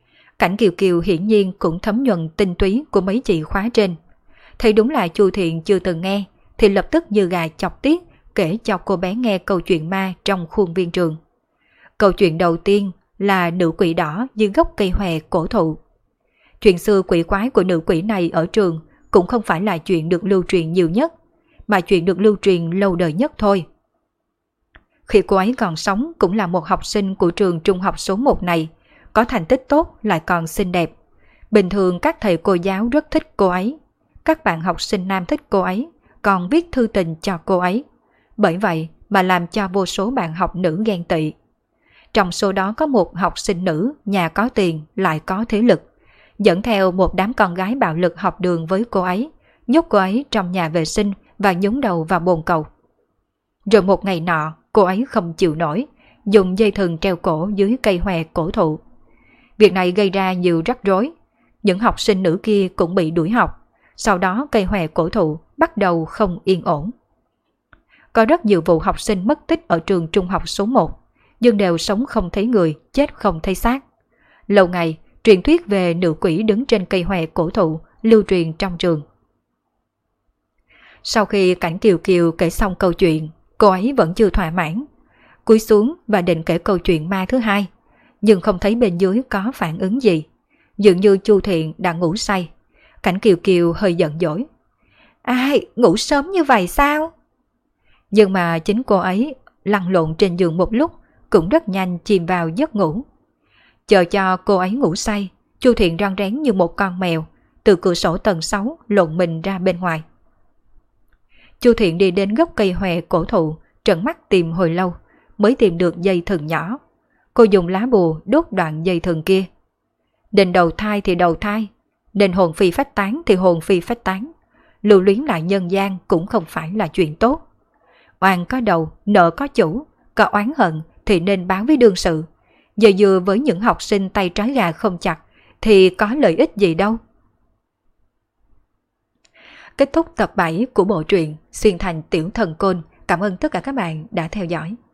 Cảnh Kiều Kiều hiển nhiên cũng thấm nhuần tinh túy của mấy chị khóa trên. Thấy đúng là Chu Thiện chưa từng nghe, thì lập tức như gà chọc tiết kể cho cô bé nghe câu chuyện ma trong khuôn viên trường. Câu chuyện đầu tiên là nữ quỷ đỏ dưới gốc cây hòe cổ thụ. Chuyện xưa quỷ quái của nữ quỷ này ở trường cũng không phải là chuyện được lưu truyền nhiều nhất, mà chuyện được lưu truyền lâu đời nhất thôi. Khi cô ấy còn sống cũng là một học sinh của trường trung học số 1 này, có thành tích tốt lại còn xinh đẹp. Bình thường các thầy cô giáo rất thích cô ấy. Các bạn học sinh nam thích cô ấy, còn viết thư tình cho cô ấy. Bởi vậy mà làm cho vô số bạn học nữ ghen tị. Trong số đó có một học sinh nữ, nhà có tiền, lại có thế lực, dẫn theo một đám con gái bạo lực học đường với cô ấy, nhốt cô ấy trong nhà vệ sinh và nhúng đầu vào bồn cầu. Rồi một ngày nọ, cô ấy không chịu nổi, dùng dây thừng treo cổ dưới cây hòe cổ thụ. Việc này gây ra nhiều rắc rối. Những học sinh nữ kia cũng bị đuổi học. Sau đó cây hòe cổ thụ bắt đầu không yên ổn. Có rất nhiều vụ học sinh mất tích ở trường trung học số 1, nhưng đều sống không thấy người, chết không thấy xác. Lâu ngày, truyền thuyết về nữ quỷ đứng trên cây hòe cổ thụ lưu truyền trong trường. Sau khi Cảnh Kiều Kiều kể xong câu chuyện, cô ấy vẫn chưa thỏa mãn. Cúi xuống và định kể câu chuyện ma thứ hai, nhưng không thấy bên dưới có phản ứng gì. Dường như Chu Thiện đã ngủ say. Cảnh Kiều Kiều hơi giận dỗi. Ai, ngủ sớm như vậy sao? Nhưng mà chính cô ấy lăn lộn trên giường một lúc cũng rất nhanh chìm vào giấc ngủ. Chờ cho cô ấy ngủ say, Chu Thiện rón rén như một con mèo, từ cửa sổ tầng 6 lộn mình ra bên ngoài. Chu Thiện đi đến gốc cây hòe cổ thụ, trợn mắt tìm hồi lâu, mới tìm được dây thừng nhỏ. Cô dùng lá bùa đốt đoạn dây thừng kia. Định đầu thai thì đầu thai, nên hồn phi phách tán thì hồn phi phách tán. Lưu luyến lại nhân gian cũng không phải là chuyện tốt. Oan có đầu, nợ có chủ, có oán hận thì nên báo với đương sự. Giờ dừa với những học sinh tay trái gà không chặt thì có lợi ích gì đâu. Kết thúc tập 7 của bộ truyện Xuyên Thành Tiểu Thần Côn. Cảm ơn tất cả các bạn đã theo dõi.